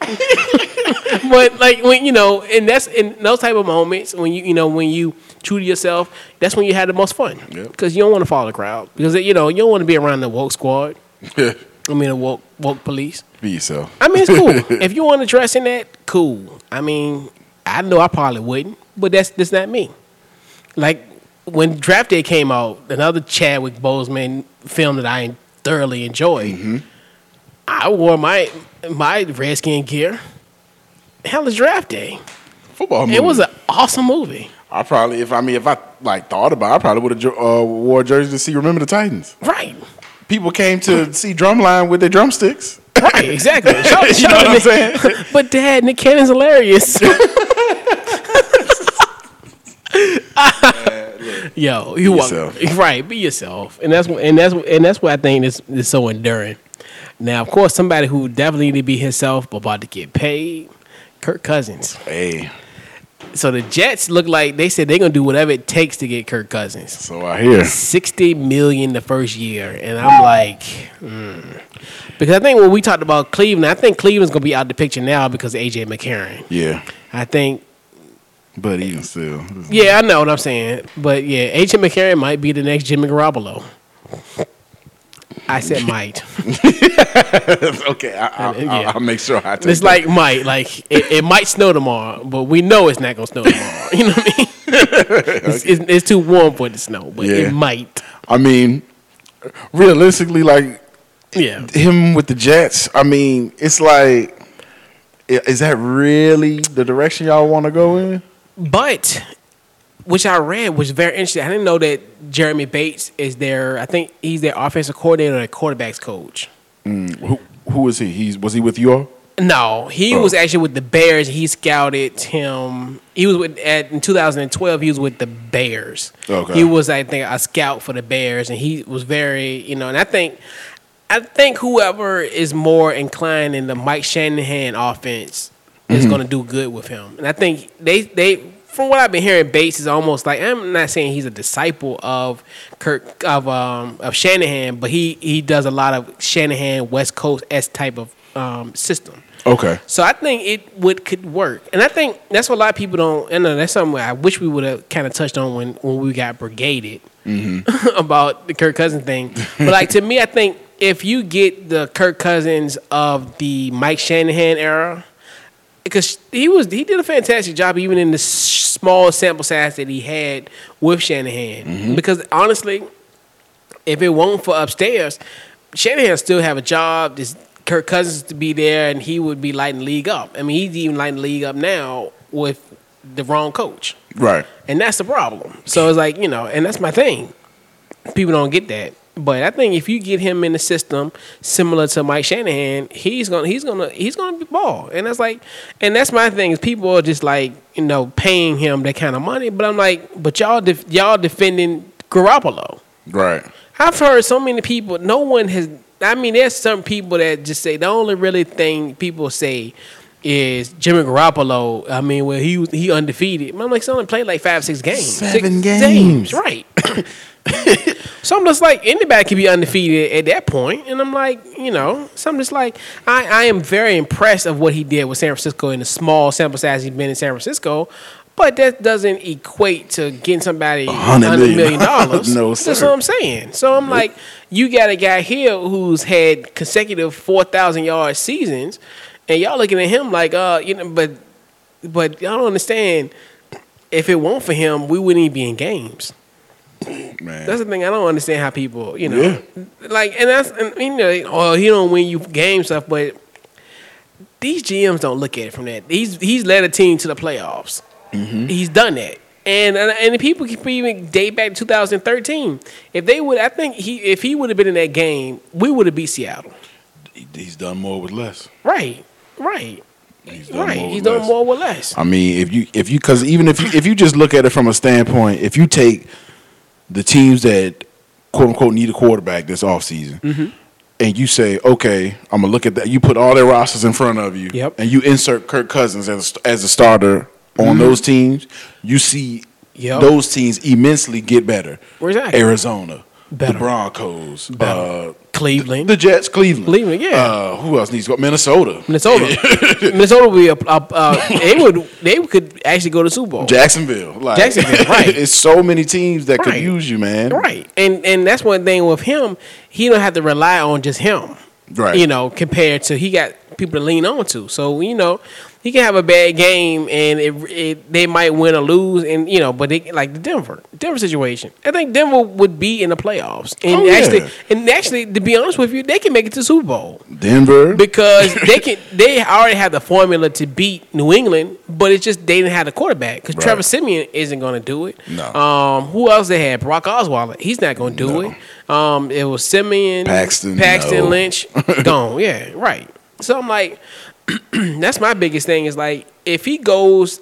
but like, when, and that's in those type of moments, when when you true to yourself, that's when you had the most fun. Because you don't want to follow the crowd. Because, you don't want to be around the woke squad. The woke police. Be yourself. It's cool. If you want to dress in that, cool. I know I probably wouldn't, but that's not me. Like, when Draft Day came out, another Chadwick Boseman film that I thoroughly enjoyed, I wore my Redskin gear. Hell, it's Draft Day. Football movie. It was an awesome movie. I probably, if I like thought about it, I probably would have wore a jersey to see Remember the Titans. Right. People came to see Drumline with their drumsticks. Right, exactly. You know what I'm saying? But Dad, Nick Cannon's hilarious. Yo, you want yourself. right? Be yourself, and that's what I think is so enduring. Now, of course, somebody who definitely need to be himself but about to get paid, Kirk Cousins. Hey, So the Jets look like they said they're gonna do whatever it takes to get Kirk Cousins. so I hear. $60 million the first year, and I'm like, because I think when we talked about Cleveland, I think Cleveland's gonna be out the picture now because of AJ McCarron. Yeah, I think, but even still, yeah, I know what I'm saying, but yeah, AJ McCarron might be the next Jimmy Garoppolo. I said might. okay. I'll make sure I take It's like might, like it might snow tomorrow, but we know it's not gonna snow tomorrow. You know what I mean? It's too warm for it to snow, but Yeah. it might. I mean, realistically, like Yeah. him with the Jets. I mean, it's like, is that really the direction y'all want to go in? But which I read was very interesting. I didn't know that Jeremy Bates is I think he's their offensive coordinator and quarterback's coach. Who is he? Was he with you all? No, he was actually with the Bears. He scouted him. He was in 2012. He was with the Bears. Okay. He was, I think, a scout for the Bears, and he was very, and I think whoever is more inclined in the Mike Shanahan offense is going to do good with him. And I think they from what I've been hearing, Bates is almost like, I'm not saying he's a disciple of Shanahan, but he does a lot of Shanahan West Coast S type of system. Okay. So I think it could work, and I think that's what a lot of people don't. And that's something I wish we would have kind of touched on when we got brigaded about the Kirk Cousins thing. But like to me, I think if you get the Kirk Cousins of the Mike Shanahan era, because he did a fantastic job even in the small sample size that he had with Shanahan. Because honestly, if it weren't for upstairs, Shanahan still have a job. This Kirk Cousins to be there, and he would be lighting the league up. I mean, he's even lighting the league up now with the wrong coach. Right. And that's the problem. So it's like, and that's my thing. People don't get that. But I think if you get him in the system similar to Mike Shanahan, he's gonna be ball. And that's my thing is people are just like, paying him that kind of money. But I'm like, but y'all defending Garoppolo. Right. I've heard so many people. No one has. I mean, there's some people that just say the only really thing people say is Jimmy Garoppolo. I mean, well, he undefeated. I'm like, he only played like 5-6 games. 7 games. Right. So I'm just like, anybody can be undefeated at that point. And I'm like, so I'm just like, I am very impressed of what he did with San Francisco in the small sample size he's been in San Francisco. But that doesn't equate to getting somebody $100 million. No, sir. That's what I'm saying. So I'm like, you got a guy here who's had consecutive 4,000-yard seasons, and y'all looking at him like, but y'all don't understand. If it weren't for him, we wouldn't even be in games. Man. That's the thing. I don't understand how people, like, he don't win you game stuff, but these GMs don't look at it from that. He's led a team to the playoffs. He's done that, and the people can even date back to 2013. If he would have been in that game, we would have beat Seattle. He's done more with less. Right. He's done more with less. I mean, because even if you just look at it from a standpoint, if you take the teams that quote unquote need a quarterback this offseason, and you say, okay, I'm gonna look at that. You put all their rosters in front of you, and you insert Kirk Cousins as a starter on those teams. You see those teams immensely get better. Exactly. Arizona, better. the Broncos, Cleveland, the Jets, Cleveland, yeah. Who else needs to go? Minnesota. Minnesota would be they could actually go to Super Bowl. Jacksonville, right? It's so many teams that could use you, man. Right, and that's one thing with him. He don't have to rely on just him, right? Compared to he got people to lean on to. So he can have a bad game and they might win or lose, and but they, like the Denver situation. I think Denver would be in the playoffs, and actually, to be honest with you, they can make it to Super Bowl. Denver, because they already have the formula to beat New England, but it's just they didn't have the quarterback because Trevor Siemian isn't going to do it. No. Who else they had? Brock Osweiler. He's not going to do it. It was Siemian, Paxton, Lynch, gone. Yeah, right. So I'm like, that's my biggest thing is like if he goes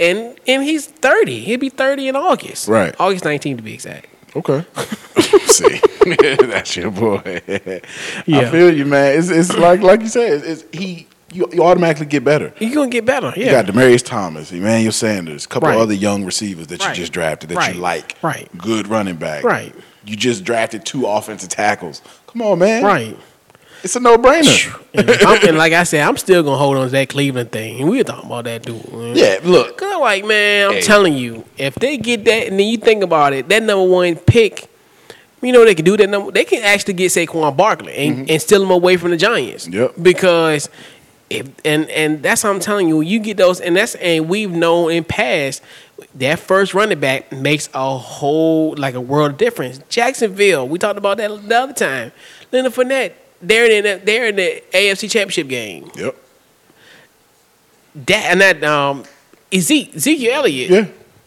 and he's 30. He'll be 30 in August. Right. August 19th to be exact. Okay. See, that's your boy. Yeah. I feel you, man. It's like you said. You automatically get better. You're gonna get better. Yeah. You got Demaryius Thomas, Emmanuel Sanders, a couple Right. other young receivers that Right. you just drafted that Right. you like. Right. Good running back. Right. You just drafted 2 offensive tackles. Come on, man. Right. It's a no-brainer. And like I said, I'm still gonna hold on to that Cleveland thing. And we were talking about that dude. Man. Yeah, look. Cause I'm like, man, I'm Hey. telling you, if they get that, and then you think about it, that number 1 pick, you know they can do that. They can actually get Saquon Barkley and steal him away from the Giants. Yep. Because and that's what I'm telling you. You get those, and we've known in past that first running back makes a whole a world of difference. Jacksonville, we talked about that the other time. Leonard Fournette, they're in the AFC Championship game. Yep. Ezekiel Elliott. Yeah.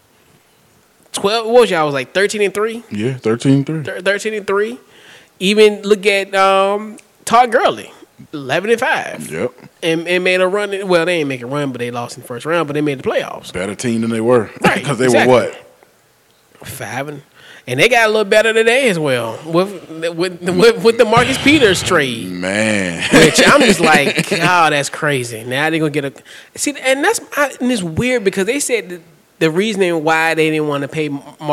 12. What was y'all? I was like 13-3. Yeah, 13-3. 13-3. Even look at Todd Gurley, 11-5. Yep. And made a run. Well, they didn't make a run, but they lost in the first round. But they made the playoffs. Better team than they were. Right, Because they exactly. were what? 5 and they got a little better today as well with the Marcus Peters trade. Man. Which I'm just like, God, that's crazy. Now they're gonna get a and it's weird because they said that the reasoning why they didn't want to pay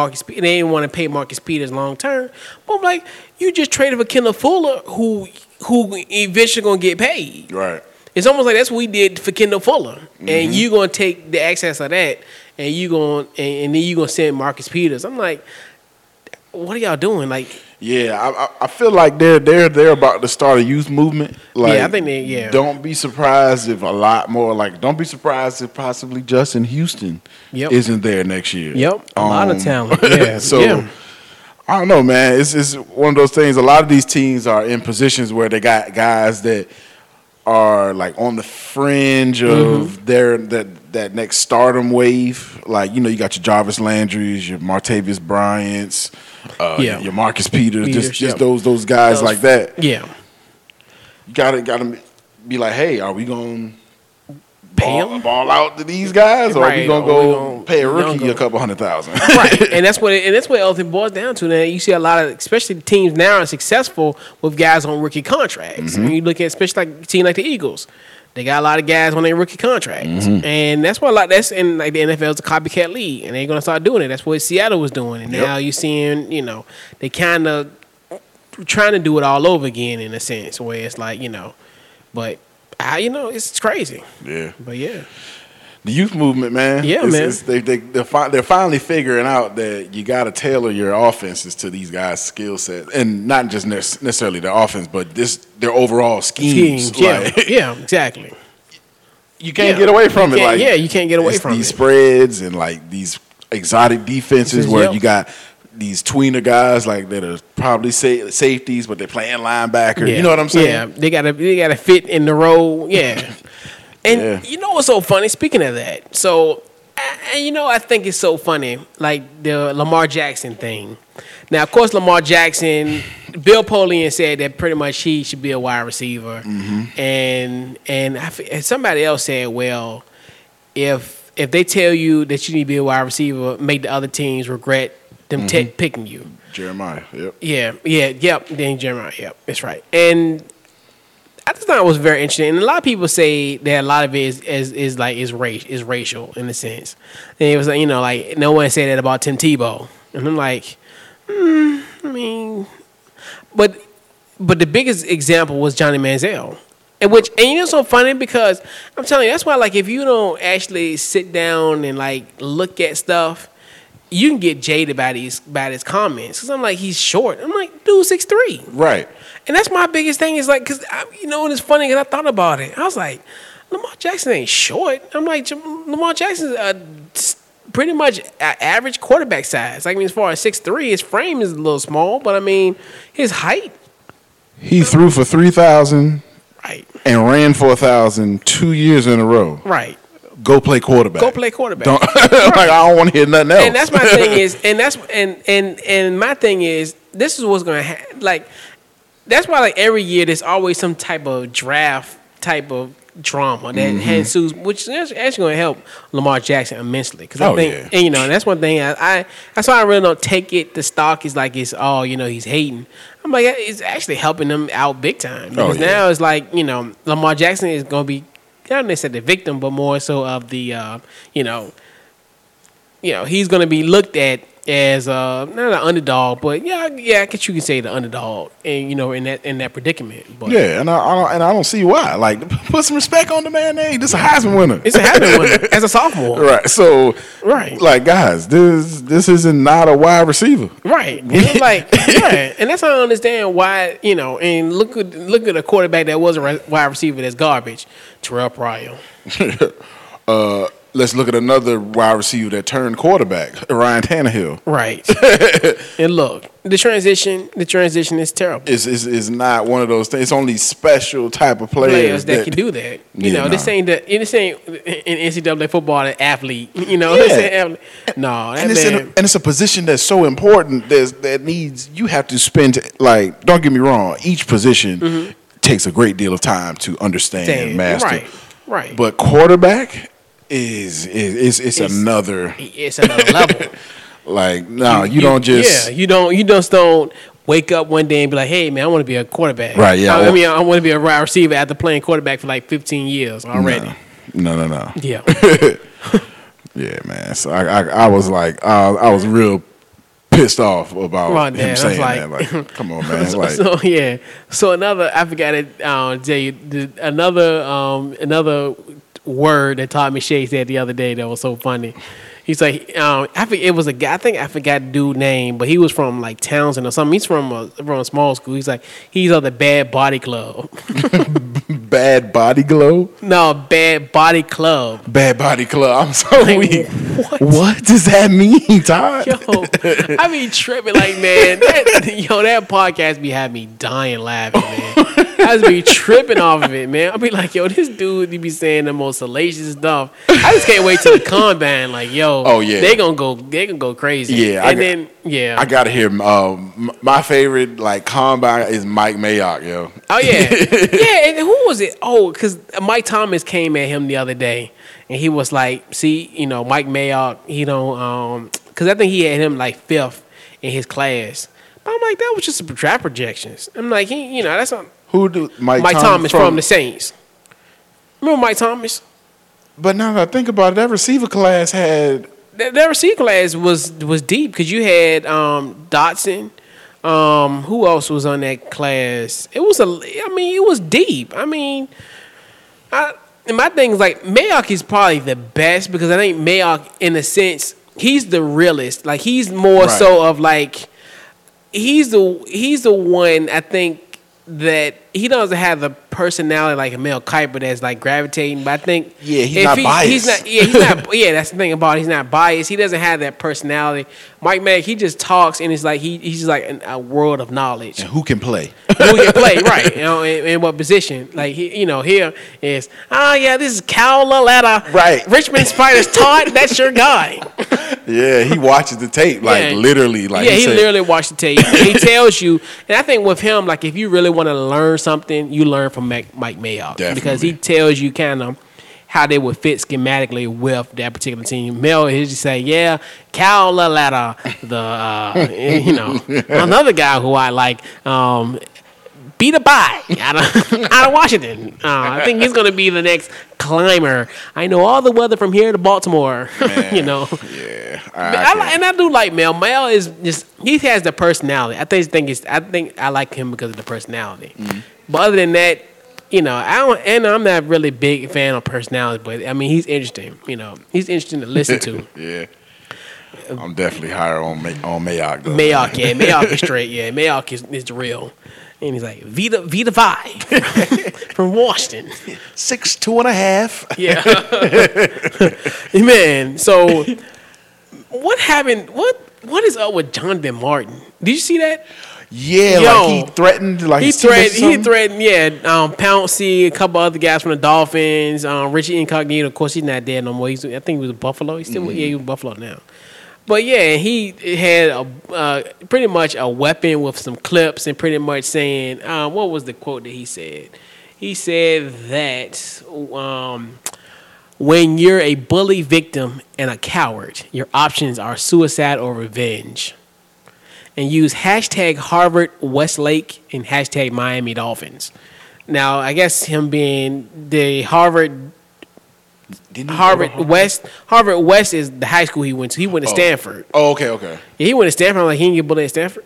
Marcus Peters long term. But I'm like, you just traded for Kendall Fuller, who eventually gonna get paid. Right. It's almost like that's what we did for Kendall Fuller, and you gonna take the access of that, and then you gonna send Marcus Peters. I'm like, what are y'all doing? Like, Yeah, I feel like they're about to start a youth movement. Like, Yeah, I think they. Don't be surprised if a lot more. Like, don't be surprised if possibly Justin Houston Yep. isn't there next year. Yep, a lot of talent. Yeah, so yeah. I don't know, man. It's one of those things. A lot of these teams are in positions where they got guys that are like on the fringe of their that next stardom wave. Like, you know, you got your Jarvis Landrys, your Martavis Bryants, your Marcus Peters, just those guys like that. Yeah. You gotta be like, hey, are we gonna Pay 'em? ball out to these guys, or are we Right, gonna or we go gonna- pay a we gonna rookie go- a couple $100,000? Right, and that's what it ultimately boils down to. Now you see a lot of, especially teams now are successful with guys on rookie contracts. When you look at, especially like a team like the Eagles, they got a lot of guys on their rookie contracts, and that's what that's in like the NFL is a copycat league, and they're gonna start doing it. That's what Seattle was doing, and now you're seeing, they kind of trying to do it all over again in a sense, where it's like, but it's crazy. Yeah. But yeah. The youth movement, man. Yeah, man. They're finally figuring out that you got to tailor your offenses to these guys' skill set, and not just necessarily their offense, but their overall schemes. Like, Yeah, exactly. you can't get away from it. can't- Like, yeah, you can't get away it's from these it. spreads and like these exotic defenses where Yep. you got these tweener guys like that are probably safeties, but they're playing linebacker. Yeah. You know what I'm saying? Yeah, they gotta fit in the role. Yeah. And Yeah. you know what's so funny? Speaking of that, so I think it's so funny, like the Lamar Jackson thing. Now, of course, Lamar Jackson, Bill Polian said that pretty much he should be a wide receiver, and somebody else said, well, if they tell you that you need to be a wide receiver, make the other teams regret them picking you. Jeremiah. Yep. Yep. Then Jeremiah, yep, that's right. And I just thought it was very interesting. And a lot of people say that a lot of it is racial in a sense. And it was like, like no one said that about Tim Tebow. And I'm like, I mean, but the biggest example was Johnny Manziel. And it's so funny because I'm telling you, that's why, like, if you don't actually sit down and like look at stuff, you can get jaded by his comments. Because I'm like, he's short. I'm like, dude, 6'3". Right. And that's my biggest thing is like, because, and it's funny because I thought about it. I was like, Lamar Jackson ain't short. I'm like, Lamar Jackson's pretty much average quarterback size. Like, I mean, as far as 6'3", his frame is a little small, but I mean, his height. He threw for 3,000 Right. and ran for 1,000 2 years in a row. Right. Go play quarterback. Go play quarterback. Don't, like, I don't want to hear nothing else. And that's my thing is, and my thing is, this is what's going to happen. Like, that's why, like, every year there's always some type of draft type of drama that ensues, which is actually going to help Lamar Jackson immensely. Because I think, and, you know, that's one thing that's why I really don't take it. The stock is like it's all, you know, he's hating. I'm like, it's actually helping him out big time. Because now it's like, you know, Lamar Jackson is going to be, not necessarily the victim, but more so of the, you know, he's going to be looked at as not an underdog, but yeah, I guess you can say the underdog, and you know, in that predicament. But yeah, and I don't see why. Like, put some respect on the man's name. This is a Heisman winner. It's a Heisman winner as a sophomore, right? So, right, like, guys, this isn't not a wide receiver, right? And it's like, right, and that's how I understand why, you know. And look at a quarterback that was a wide receiver that's garbage, Terrell Pryor. Let's look at another wide receiver that turned quarterback, Ryan Tannehill. Right. And look, the transition is terrible. It's not one of those things. It's only special type of players that can do that. You know, this ain't in NCAA football an athlete. You know, it's a position that's so important that needs you have to spend, like, don't get me wrong, each position takes a great deal of time to understand and master. Right. But quarterback is another level. Like, no, you don't just you don't wake up one day and be like, hey man, I want to be a quarterback. Right, yeah. I want to be a wide receiver after playing quarterback for like 15 years already. No. Yeah. Yeah, man. So I was like, I was real pissed off about him saying that. Like, come on, man. So another, I forgot to tell you, another word that Tommy Shea said the other day that was so funny. He's like, it was a guy. I think I forgot the dude's name, but he was from like Townsend or something. He's from a small school. He's like, he's on the Bad Body Club. Bad Body Glow? No, Bad Body Club. Bad Body Club. I'm so weak. What does that mean, Todd? Yo, I be tripping like, man. That podcast be having me dying laughing, man. I just be tripping off of it, man. I'll be like, yo, this dude, he be saying the most salacious stuff. I just can't wait till the combine. Like, yo, they gonna go crazy. Yeah, I gotta hear. My favorite like combine is Mike Mayock, yo. Oh yeah, yeah. And who was it? Oh, because Mike Thomas came at him the other day, and he was like, see, you know, Mike Mayock, he don't, because I think he had him like 5th in his class. But I'm like, that was just some draft projections. I'm like, that's not. Who do Mike Thomas from the Saints? Remember Mike Thomas? But now that I think about it, that receiver class had that receiver class was deep because you had Dotson. Who else was on that class? It was deep. I mean, my thing is like Mayock is probably the best because I think Mayock, in a sense, he's the realist. Like he's more so of like he's the one I think that he doesn't have the personality like a Mel Kiper that's like gravitating, but I think he's not biased. He's not. That's the thing about it. He's not biased. He doesn't have that personality. Mike Mack, he just talks and it's like he's just like a world of knowledge. And who can play? Right? You know, in what position? Like here is this is Cal Laletta, right? Richmond Spiders. Todd, that's your guy. Yeah, he watches the tape literally. Like he literally watched the tape. And he tells you, and I think with him, like if you really want to learn something, you learn from Mike Mayock. Definitely. Because he tells you kind of how they would fit schematically with that particular team. Mel, he just say, Cal Laletta, another guy who I like, beat a bye out of Washington. I think he's going to be the next climber. I know all the weather from here to Baltimore. Man, Yeah. I do like Mel. Mel is just, he has the personality. I think I like him because of the personality. Mm-hmm. But other than that, I'm not really big fan of personality, but I mean, he's interesting. He's interesting to listen to. Yeah. I'm definitely higher on Mayock, though. Mayock, yeah. Mayock is straight, yeah. Mayock is the real. And he's like, Vita Vi from Washington. 6'2.5". Yeah. Man, so what happened? What is up with Jonathan Martin? Did you see that? Yeah, like he threatened. Like he threatened. Yeah, Pouncey, a couple other guys from the Dolphins. Richie Incognito, of course, he's not there no more. I think he was a Buffalo. He was in Buffalo now. But yeah, he had pretty much a weapon with some clips and pretty much saying, what was the quote that he said? He said that when you're a bully victim and a coward, your options are suicide or revenge. And use hashtag Harvard Westlake and hashtag Miami Dolphins. Now, I guess him being the Harvard West is the high school he went to. He went to Stanford. Oh, okay. Yeah, he went to Stanford. I'm like, he didn't get bullied at Stanford.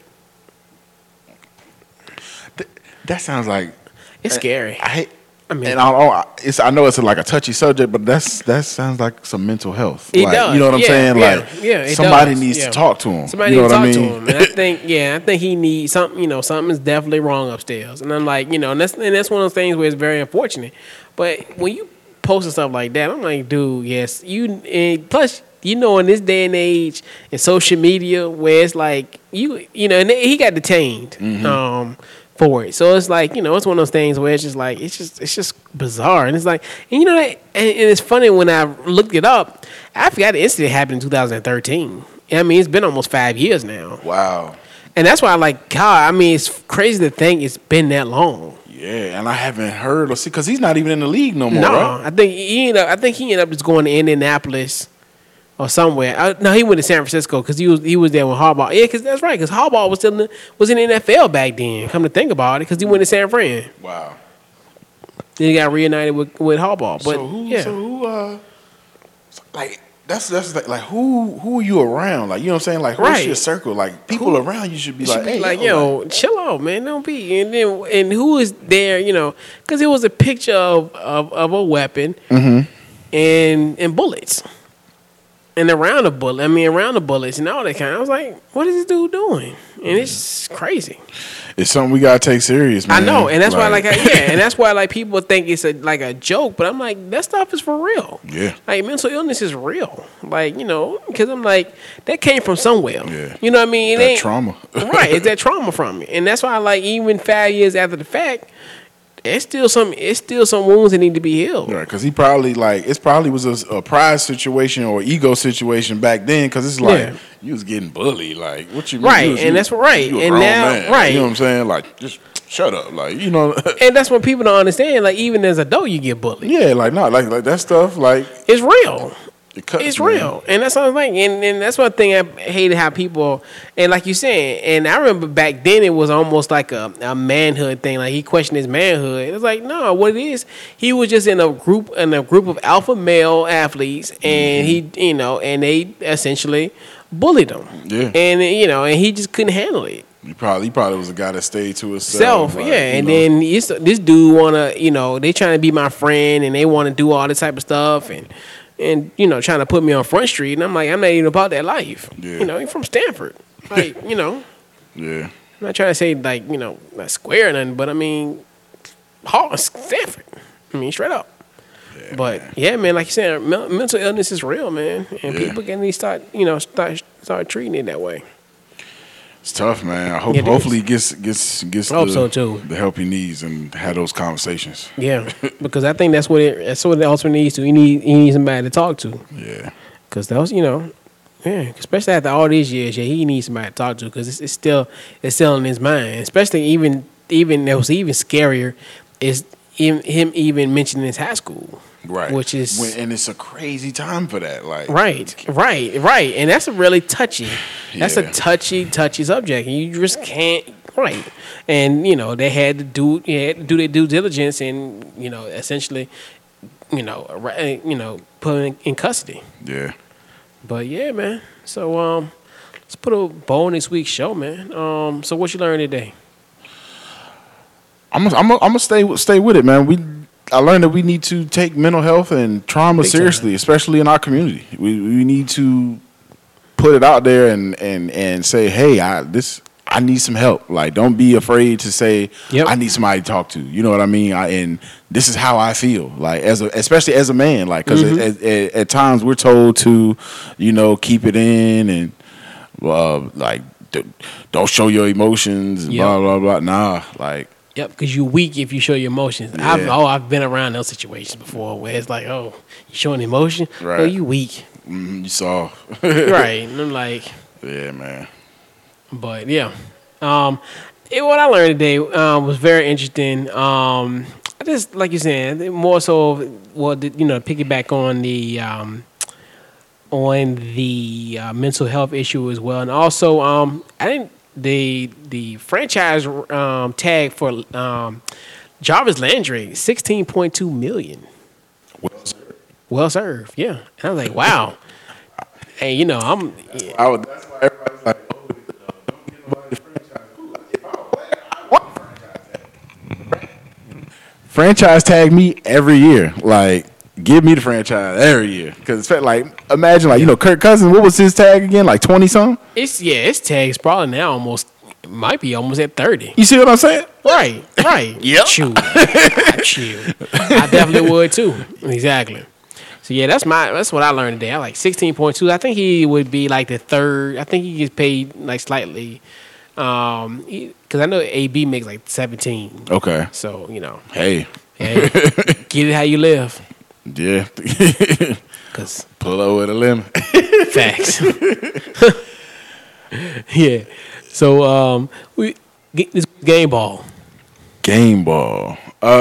That sounds like It's scary. I mean, and I know it's like a touchy subject, but that sounds like some mental health. It like, does. You know what I'm saying? It somebody does. needs to talk to him. Somebody you know needs to what talk to him. And I think he needs something. You know, something is definitely wrong upstairs. And I'm like, you know, and that's one of those things where it's very unfortunate. But when you post stuff like that, I'm like, dude, yes, and plus, you know, in this day and age in social media, where it's like you know, and he got detained. For it. So it's like, you know, it's one of those things where it's just like, it's just bizarre. And it's like, and you know, and it's funny when I looked it up, I forgot the incident happened in 2013. I mean, it's been almost 5 years now. Wow. And that's why I'm like, God, I mean, it's crazy to think it's been that long. Yeah, and I haven't heard or see, because he's not even in the league no more, No, right? I think he ended up just going to Indianapolis or somewhere. No, he went to San Francisco because he was there with Harbaugh. Yeah, because that's right. Because Harbaugh was was in the NFL back then. Come to think about it, because he went to San Fran. Wow. Then he got reunited with Harbaugh. But like that's like who are you around? Like, you know what I'm saying? Like, who's your circle? Like, people around you should be like, hey, yo, chill out, man. Don't be. And who is there? You know, because it was a picture of a weapon and bullets. And around the bullets and all that kind. I was like, what is this dude doing? And it's crazy. It's something we gotta take serious, man. I know, and that's why, and that's why, like, people think it's like a joke, but I'm like, that stuff is for real. Yeah. Like, mental illness is real. Like, you know, because I'm like, that came from somewhere. Yeah. You know what I mean? That trauma. Right, it's that trauma from it, and that's why, like, even 5 years after the fact, it's still some wounds that need to be healed. Right, because he probably it probably was a pride situation or ego situation back then. Because it's like you was getting bullied. Like, what you mean? Right, and that's right. You a and grown now, man. right, you know what I'm saying? Like, just shut up. Like, you know. And that's what people don't understand. Like, even as an adult, you get bullied. Yeah, like like that stuff. Like, it's real. It's real, and that's what I'm like, and that's one thing I hated how people, and like you saying, and I remember back then it was almost like a manhood thing. Like, he questioned his manhood. It was like, no, what it is, he was just in a group of alpha male athletes, and he, you know, and they essentially bullied him. Yeah, and you know, and he just couldn't handle it. He probably was a guy that stayed to himself. Like, and then this dude wanna, you know, they trying to be my friend, and they want to do all this type of stuff, and you know, trying to put me on Front Street, and I'm like, I'm not even about that life. Yeah. You know, you're from Stanford, like, you know. Yeah. I'm not trying to say, like, you know, not square or nothing, but I mean, Stanford. I mean, straight up. Yeah, but man. Yeah, man, like you said, mental illness is real, man, and people can start treating it that way. It's tough, man. I hope hopefully he gets the help he needs and have those conversations. Yeah, because I think that's what it also needs to. He needs somebody to talk to. Yeah, because that was, you know, especially after all these years, he needs somebody to talk to, because it's still in his mind. Especially even it was even scarier is him even mentioning his high school. Right, which is and it's a crazy time for that. Like, right, and that's a really touchy. That's a touchy subject, and you just can't. Right, and you know, they had to do their due diligence, and you know, essentially, you know, put him in custody. Yeah. But yeah, man. So let's put a bow in this week's show, man. So what you learned today? I'm gonna stay with it, man. I learned that we need to take mental health and trauma seriously, especially in our community. We need to put it out there and say, hey, I need some help. Like, don't be afraid to say, I need somebody to talk to. You know what I mean? And this is how I feel. Like, especially as a man, like, because at times we're told to, you know, keep it in and like, don't show your emotions and blah blah blah. Nah, like. Yep, because you're weak if you show your emotions. Yeah. I've been around those situations before where it's like, oh, you showing emotion? Right. Oh, you weak. You saw. Right. And I'm like. Yeah, man. But, yeah. What I learned today was very interesting. I just like you're saying, more so, well, piggyback on the mental health issue as well, and also, I think the franchise tag for Jarvis Landry, $16.2 million. Well served, yeah. And I was like, wow. And That's why everybody's like, oh, don't get nobody franchise. If I want franchise tag. Franchise tag me every year. Like, give me the franchise every year. Because it's like, imagine, like, Kirk Cousins, what was his tag again? Like 20-something? Its tag's probably now might be almost at 30. You see what I'm saying? Right. Yep. Shoot. I definitely would too. Exactly. So yeah, that's what I learned today. I like 16.2. I think he would be like the third. I think he gets paid like slightly, because I know AB makes like 17. Okay. So Hey, get it how you live. Yeah. Cause Pull over the limit. facts. Yeah. So we get this game ball. Game ball.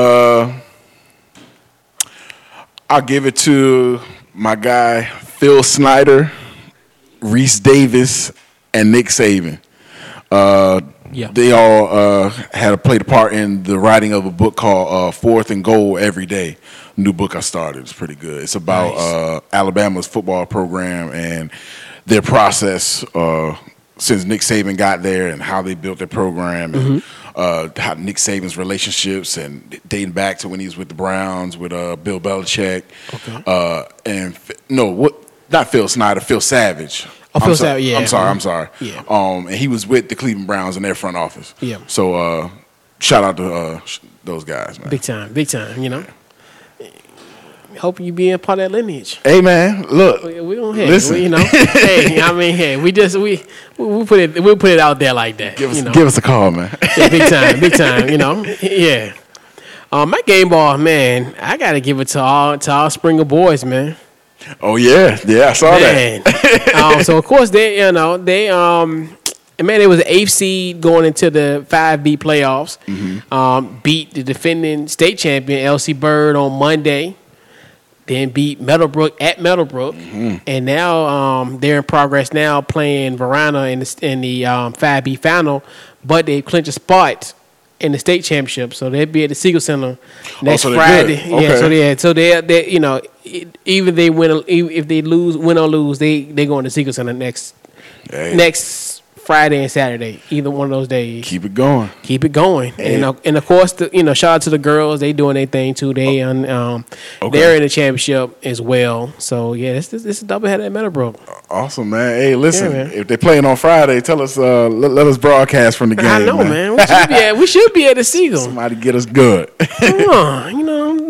I'll give it to my guy Phil Snyder, Reese Davis, and Nick Saban. Yeah. They all played a part in the writing of a book called Fourth and Goal Every Day. New book I started. It's pretty good. It's about Alabama's football program and their process since Nick Saban got there and how they built their program and how Nick Saban's relationships and dating back to when he was with the Browns with Bill Belichick. Okay. Not Phil Snyder, Phil Savage. Phil Savage, yeah. I'm sorry. Yeah. And he was with the Cleveland Browns in their front office. Yeah. So shout out to those guys, man. Big time. Hope you be a part of that lineage. Hey man, look. We don't have listen. we put it out there like that. Give us a call, man. Yeah, big time. Yeah. My game ball, man. I gotta give it to all Springer boys, man. Oh yeah, I saw that. So of course they it was an 8th seed going into the 5B playoffs. Mm-hmm. Beat the defending state champion LC Bird on Monday. Then beat Meadowbrook at Meadowbrook, and now they're in progress now playing Verona in the 5B final, but they clinched a spot in the state championship, so they'll be at the Siegel Center next Friday. Okay. Yeah, so they even if they win or lose, they go in the Siegel Center next Friday and Saturday, either one of those days. Keep it going. And of course, shout out to the girls. They doing their thing too. They're in the championship as well. So yeah, this is a doubleheader at Meadowbrook. Awesome, man. Hey, listen, Yeah, man. if they're playing on Friday, tell us. Let us broadcast from the game. I know, man. We should be at the Siegel. Somebody get us good. Come on,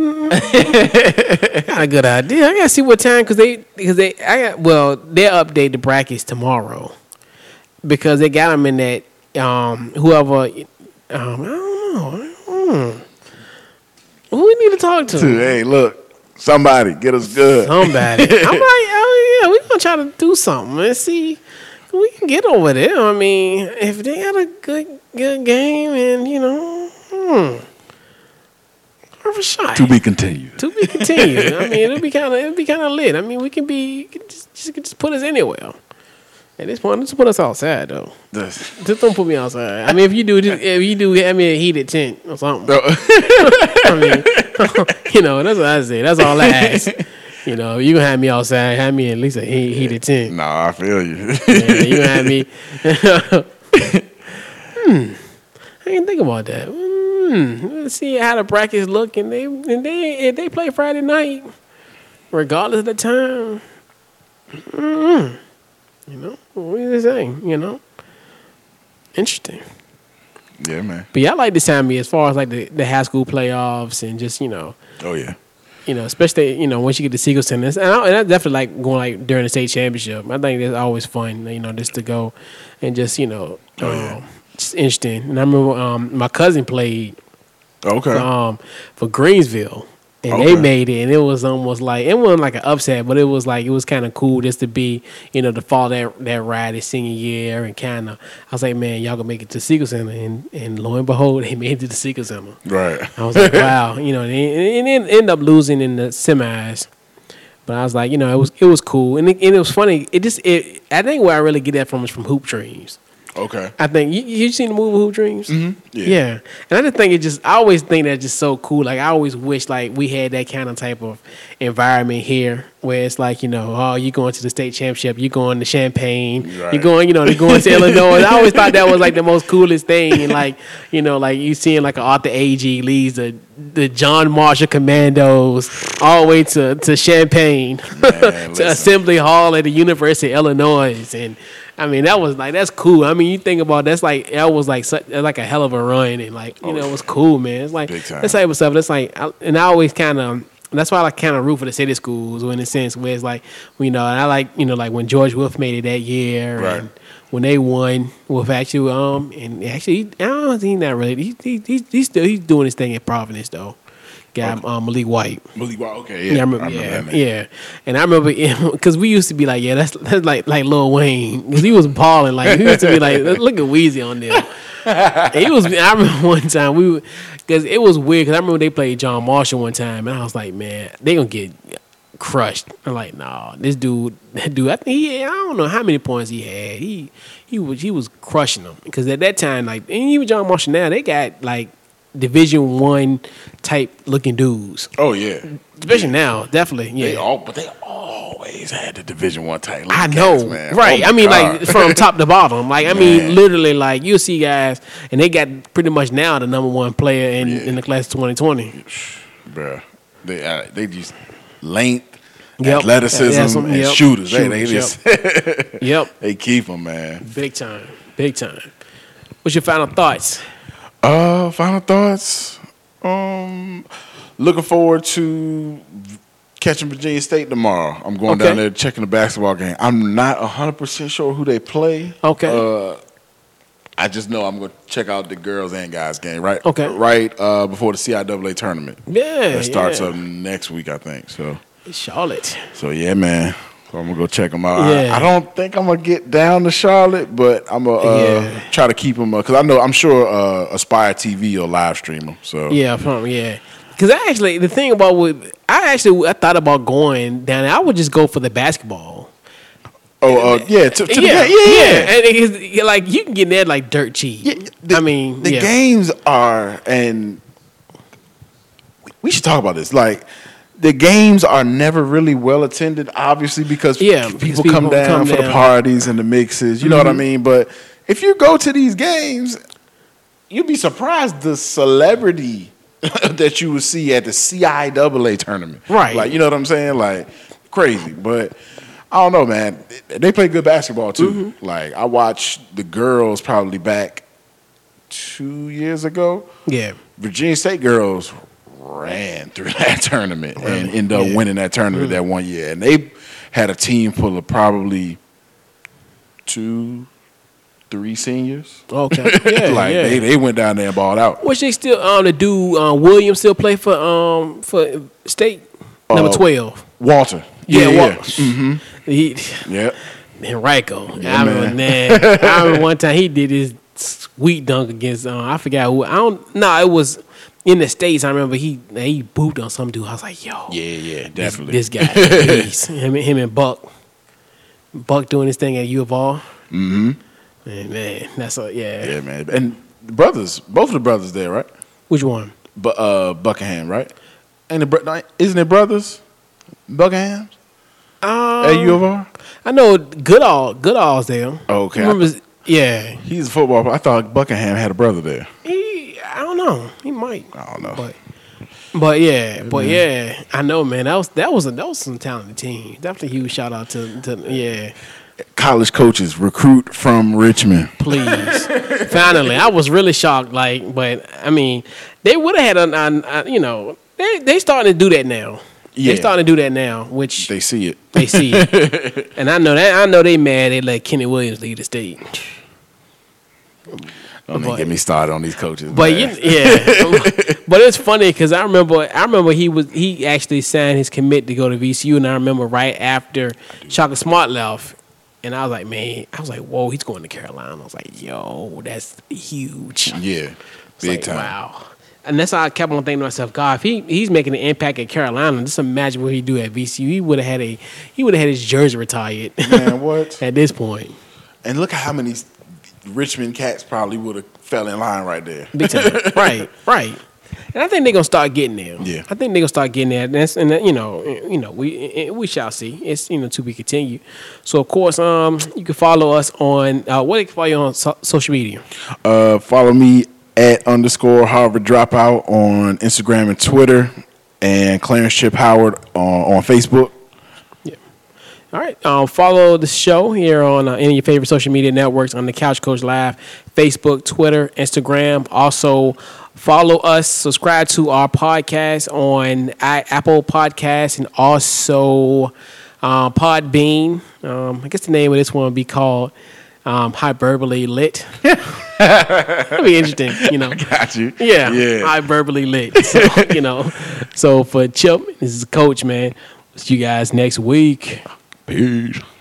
got a good idea. I gotta see what time they'll update the brackets tomorrow. Because they got them in that, whoever, I don't know. Who we need to talk to? Hey, look, somebody get us good. Somebody. I'm like, we're going to try to do something and see if we can get over there. I mean, if they got a good game and, worth a shot. To be continued. I mean, it'll be kind of lit. I mean, we can just put us anywhere. At this point, just put us outside though. Just don't put me outside. I mean, if you do, have me a heated tent or something. I mean, that's what I say. That's all I ask. You gonna have me outside, have me at least a heated tent. Nah, I feel you. Yeah, you gonna have me. I didn't think about that. Let's see how the brackets look, and if they play Friday night, regardless of the time. What is it saying? Interesting. Yeah, man. But yeah, I like this time of year as far as like the high school playoffs and just Oh yeah. Especially once you get the Siegel Center, and I definitely like going like during the state championship. I think that's always fun. Just to go and just just interesting. And I remember my cousin played. Okay. For Greensville. And they made it, and it was almost like, it wasn't like an upset, but it was kind of cool just to be, to fall that ride his senior year, and kind of, I was like, man, y'all gonna make it to Segal Center, and lo and behold, they made it to the Segal Center. Right. I was like, wow, and ended up losing in the semis, but I was like, it was cool, and it was funny. I think where I really get that from is from Hoop Dreams. Okay. I think you seen the movie Hoop Dreams? Mm-hmm. Yeah. And I just think I always think that's just so cool. Like, I always wish like we had that kind of type of environment here where it's like, you're going to the state championship, you're going to Champaign, right. you're going to Illinois. I always thought that was like the most coolest thing. And like, like you seeing like an Arthur Agee leads the John Marshall Commandos all the way to Champaign, to Assembly Hall at the University of Illinois. And I mean, that's cool. I mean, you think about that was like a hell of a run, and like, it was cool, man. It's like that type of stuff. That's like, and I always kind of, that's why I kind of root for the city schools, in a sense where it's like, and I like, like when George Wolf made it that year, right. and when they won with actually, and actually, I don't think not really. He's doing his thing at Providence though. Guy, Malik White. Malik White, okay, yeah. I remember that, yeah. And I remember, because we used to be like, yeah, that's like Lil Wayne. Because he was balling. Like, we used to be like, look at Weezy on there. I remember one time, because it was weird, because I remember they played John Marshall one time, and I was like, man, they going to get crushed. I'm like, nah, that dude, I think I don't know how many points he had. He was crushing them. Because at that time, like, and even John Marshall now, they got, like, Division I type looking dudes. Oh yeah, especially now, definitely. Yeah, they always had the Division I type. I know, cats, man. right? Oh, I mean, God. like from top to bottom. Like, I mean, literally, like you'll see guys, and they got pretty much now the number one player in the class of 2020. Bruh, they just length, Yep. athleticism, and shooters. They just Yep. They keep them, man. Big time. What's your final thoughts? Final thoughts. Looking forward to catching Virginia State tomorrow. I'm going down there checking the basketball game. I'm not 100% sure who they play. Okay. I just know I'm going to check out the girls and guys game right before the CIAA tournament. Yeah, that starts up next week, I think. So Charlotte. So yeah, man. So I'm gonna go check them out. Yeah. I don't think I'm gonna get down to Charlotte, but I'm gonna try to keep them because I'm sure Aspire TV will live stream them. So yeah, because the thing about I thought about going down there. I would just go for the basketball. To the game. And it's, like you can get there like dirt cheap. The games are, and we should talk about this. Like, the games are never really well attended, obviously, because people come down for the parties and the mixes. You know what I mean? But if you go to these games, you'd be surprised the celebrity that you would see at the CIAA tournament. Right. Like, you know what I'm saying? Like, crazy. But I don't know, man. They play good basketball, too. Mm-hmm. Like, I watched the girls probably back 2 years ago. Yeah. Virginia State girls ran through that tournament and ended up winning that tournament that 1 year. And they had a team full of probably 2-3 seniors. Okay. Yeah, they went down there and balled out. Which they still the dude Williams still play for State number 12. Walter. Yeah. Mm-hmm. And Ryko. Yeah, I remember one time he did his sweet dunk against I forgot who. It was in the States. I remember he booped on some dude. I was like, yo. Yeah, definitely. This guy. him and Buck. Buck doing his thing at U of R. Mm-hmm. Man, that's Yeah, man. And the brothers, both of the brothers there, right? Which one? Buckingham, right? Isn't it brothers? Buckingham? At U of R? I know Goodall's there. Okay. He's a football player. I thought Buckingham had a brother there. I don't know. He might. I don't know. But yeah, I know, man. That was some talented team. Definitely huge shout out to college coaches recruit from Richmond. Please, finally, I was really shocked. But I mean, they would have had they starting to do that now. Yeah. They starting to do that now, which they see it. And I know they mad they let Kenny Williams lead the state. Don't even get me started on these coaches. But man. but it's funny because I remember he actually signed his commit to go to VCU, and I remember right after Shaka Smart left, and I was like, whoa, he's going to Carolina. I was like, yo, that's huge. Yeah, It's big like, time. wow. And that's how I kept on thinking to myself, God, if he's making an impact at Carolina, just imagine what he'd do at VCU. He would have had his jersey retired. Man, what? At this point. And look at how many Richmond cats probably would have fell in line right there. Big time. Right. And I think they're gonna start getting there. Yeah. I think they're gonna start getting there. And we shall see. It's to be continued. So of course, you can follow us on what they can follow you on social media. Follow me at _Harvard Dropout on Instagram and Twitter, and Clarence Chip Howard on Facebook. All right. Follow the show here on any of your favorite social media networks on the Couch Coach Live, Facebook, Twitter, Instagram. Also, follow us, subscribe to our podcast on Apple Podcasts and also Podbean. I guess the name of this one would be called Hyperbole Lit. That'd be interesting, Got you. Yeah. Yeah. Hyperbole Lit. So, so for Chip, this is Coach, man. See you guys next week. Peace.